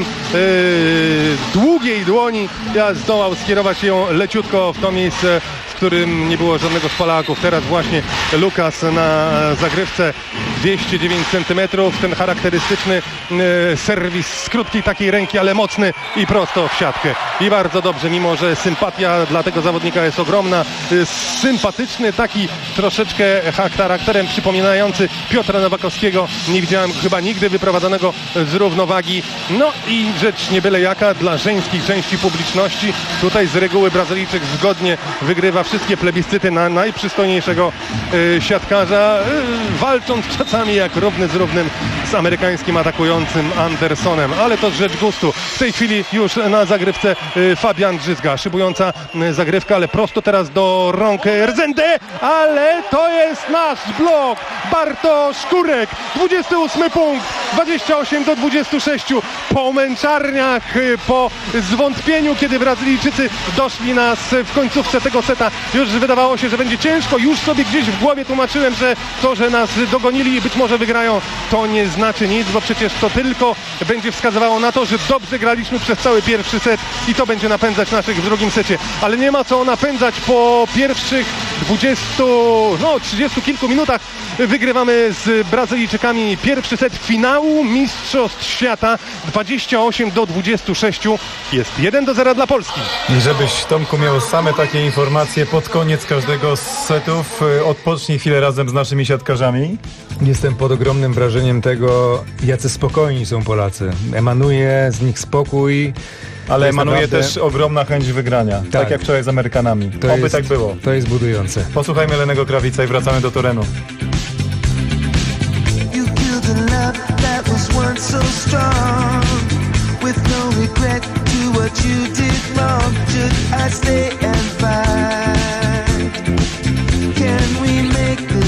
długiej dłoni. Ja zdołał skierować ją leciutko w to miejsce, w którym nie było żadnego szpalaków. Teraz właśnie Lukas na zagrywce 209 cm. Ten charakterystyczny serwis z krótkiej takiej ręki, ale mocny i prosto w siatkę. I bardzo dobrze, mimo że sympatia dla tego zawodnika jest ogromna. Sympatyczny, taki troszeczkę charakterem przypominający Piotra Nowakowskiego. Nie widziałem chyba nigdy wyprowadzonego z równowagi. No i rzecz nie byle jaka dla żeńskiej części publiczności. Tutaj z reguły Brazylijczyk zgodnie wygrywa wszystkie plebiscyty na najprzystojniejszego siatkarza, walcząc czasami jak równy z równym z amerykańskim atakującym Andersonem, ale to rzecz gustu. W tej chwili już na zagrywce Fabian Drzyzga. Szybująca zagrywka, ale prosto teraz do rąk Rezende, ale to jest nasz blok. Bartosz Kurek, 28 punkt, 28-26. Po męczarniach, po zwątpieniu, kiedy Brazylijczycy doszli nas w końcówce tego seta, już wydawało się, że będzie ciężko. Już sobie gdzieś w głowie tłumaczyłem, że to, że nas dogonili i być może wygrają, to nie znaczy nic, bo przecież to tylko będzie wskazywało na to, że dobrze graliśmy przez cały pierwszy set i to będzie napędzać naszych w drugim secie. Ale nie ma co napędzać po pierwszych 30 kilku minutach. Wygrywamy z Brazylijczykami pierwszy set finału Mistrzostw Świata 28-26. Jest 1-0 dla Polski. I żebyś, Tomku, miał same takie informacje pod koniec każdego z setów, odpocznij chwilę razem z naszymi siatkarzami. Jestem pod ogromnym wrażeniem tego, jacy spokojni są Polacy. Emanuje z nich spokój. Ale emanuje naprawdę też ogromna chęć wygrania. Tak jak wczoraj z Amerykanami. Oby tak było. To jest budujące. Posłuchajmy Lennego Krawica i wracamy do terenu. Can we make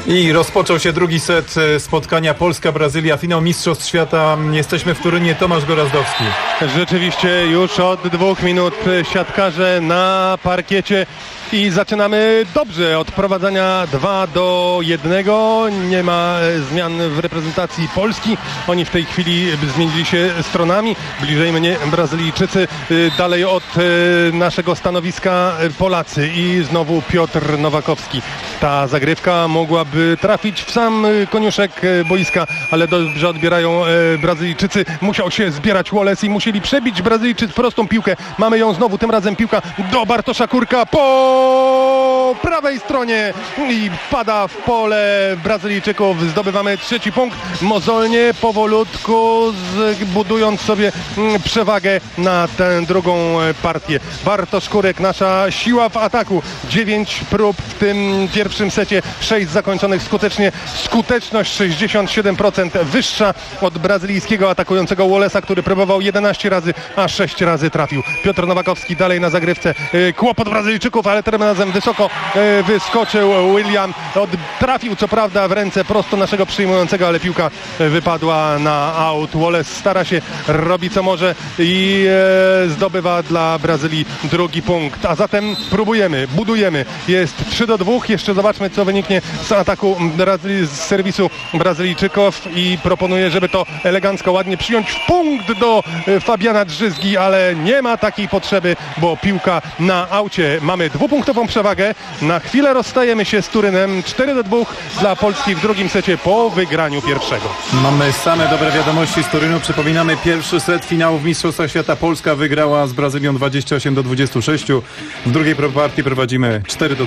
I rozpoczął się drugi set spotkania Polska-Brazylia, finał Mistrzostw Świata. Jesteśmy w Turynie, Tomasz Gorazdowski. Rzeczywiście już od 2 minut siatkarze na parkiecie i zaczynamy dobrze od prowadzenia 2-1. Nie ma zmian w reprezentacji Polski. Oni w tej chwili zmienili się stronami. Bliżej mnie Brazylijczycy, dalej od naszego stanowiska Polacy i znowu Piotr Nowakowski. Ta zagrywka mogłaby trafić w sam koniuszek boiska, ale dobrze odbierają Brazylijczycy. Musiał się zbierać Wallace i musieli przebić Brazylijczycy prostą piłkę. Mamy ją znowu, tym razem piłka do Bartosza Kurka po prawej stronie i pada w pole Brazylijczyków. Zdobywamy 3 punkt. Mozolnie, powolutku, budując sobie przewagę na tę drugą partię. Bartosz Kurek, nasza siła w ataku. 9 prób w tym pierwszym secie, 6 zakończonych skutecznie. Skuteczność 67% wyższa od brazylijskiego atakującego Wallace'a, który próbował 11 razy, a 6 razy trafił. Piotr Nowakowski dalej na zagrywce. Kłopot Brazylijczyków, ale tym razem wysoko wyskoczył William. Trafił co prawda w ręce prosto naszego przyjmującego, ale piłka wypadła na aut. Wallace stara się, robi co może i zdobywa dla Brazylii drugi punkt. A zatem próbujemy, budujemy. Jest 3-2. Jeszcze zobaczmy, co wyniknie z ataku z serwisu Brazylijczyków i proponuję, żeby to elegancko, ładnie przyjąć w punkt do Fabiana Drzyzgi, ale nie ma takiej potrzeby, bo piłka na aucie. Mamy 2-punktową przewagę. Na chwilę rozstajemy się z Turynem. 4-2 dla Polski w drugim secie po wygraniu pierwszego. Mamy same dobre wiadomości z Turynu. Przypominamy, pierwszy set finału w Mistrzostwach Świata. Polska wygrała z Brazylią 28-26. W drugiej partii prowadzimy 4-2.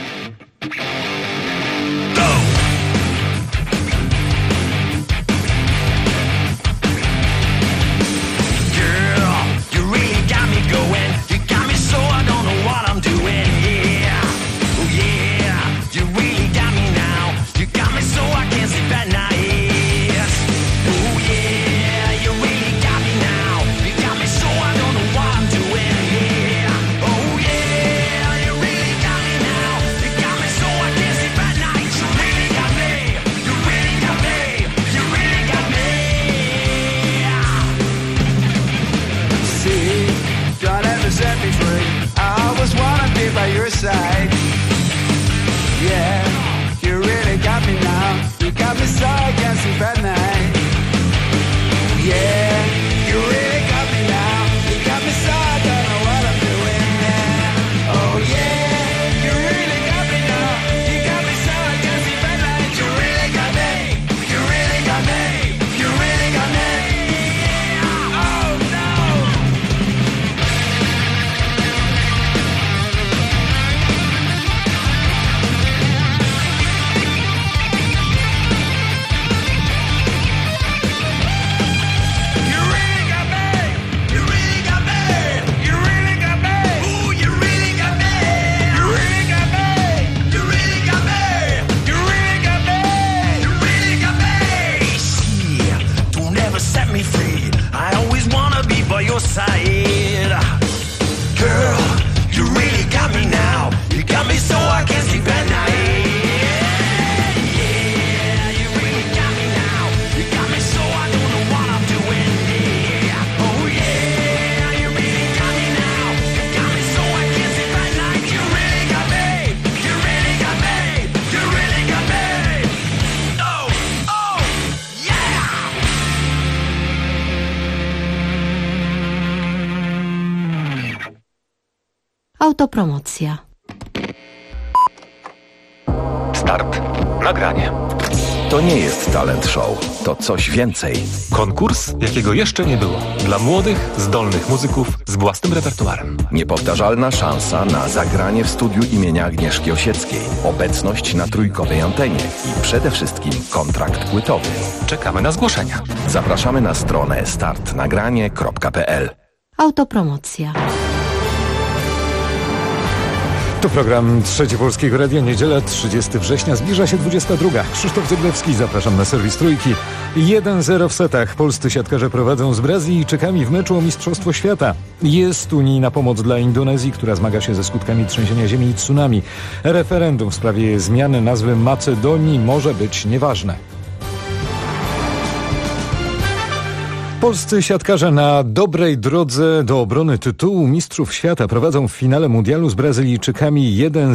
Autopromocja. Start. Nagranie. To nie jest talent show, to coś więcej. Konkurs, jakiego jeszcze nie było. Dla młodych, zdolnych muzyków z własnym repertuarem. Niepowtarzalna szansa na zagranie w studiu imienia Agnieszki Osieckiej. Obecność na trójkowej antenie i przede wszystkim kontrakt płytowy. Czekamy na zgłoszenia. Zapraszamy na stronę startnagranie.pl. Autopromocja. To program Trzeci Polskiego Radia, niedziela 30 września, zbliża się 22. Krzysztof Zyglewski, zapraszam na serwis Trójki. 1-0 w setach. Polscy siatkarze prowadzą z Brazylijczykami w meczu o Mistrzostwo Świata. Jest unijna pomoc dla Indonezji, która zmaga się ze skutkami trzęsienia ziemi i tsunami. Referendum w sprawie zmiany nazwy Macedonii może być nieważne. Polscy siatkarze na dobrej drodze do obrony tytułu Mistrzów Świata prowadzą w finale mundialu z Brazylijczykami 1-0.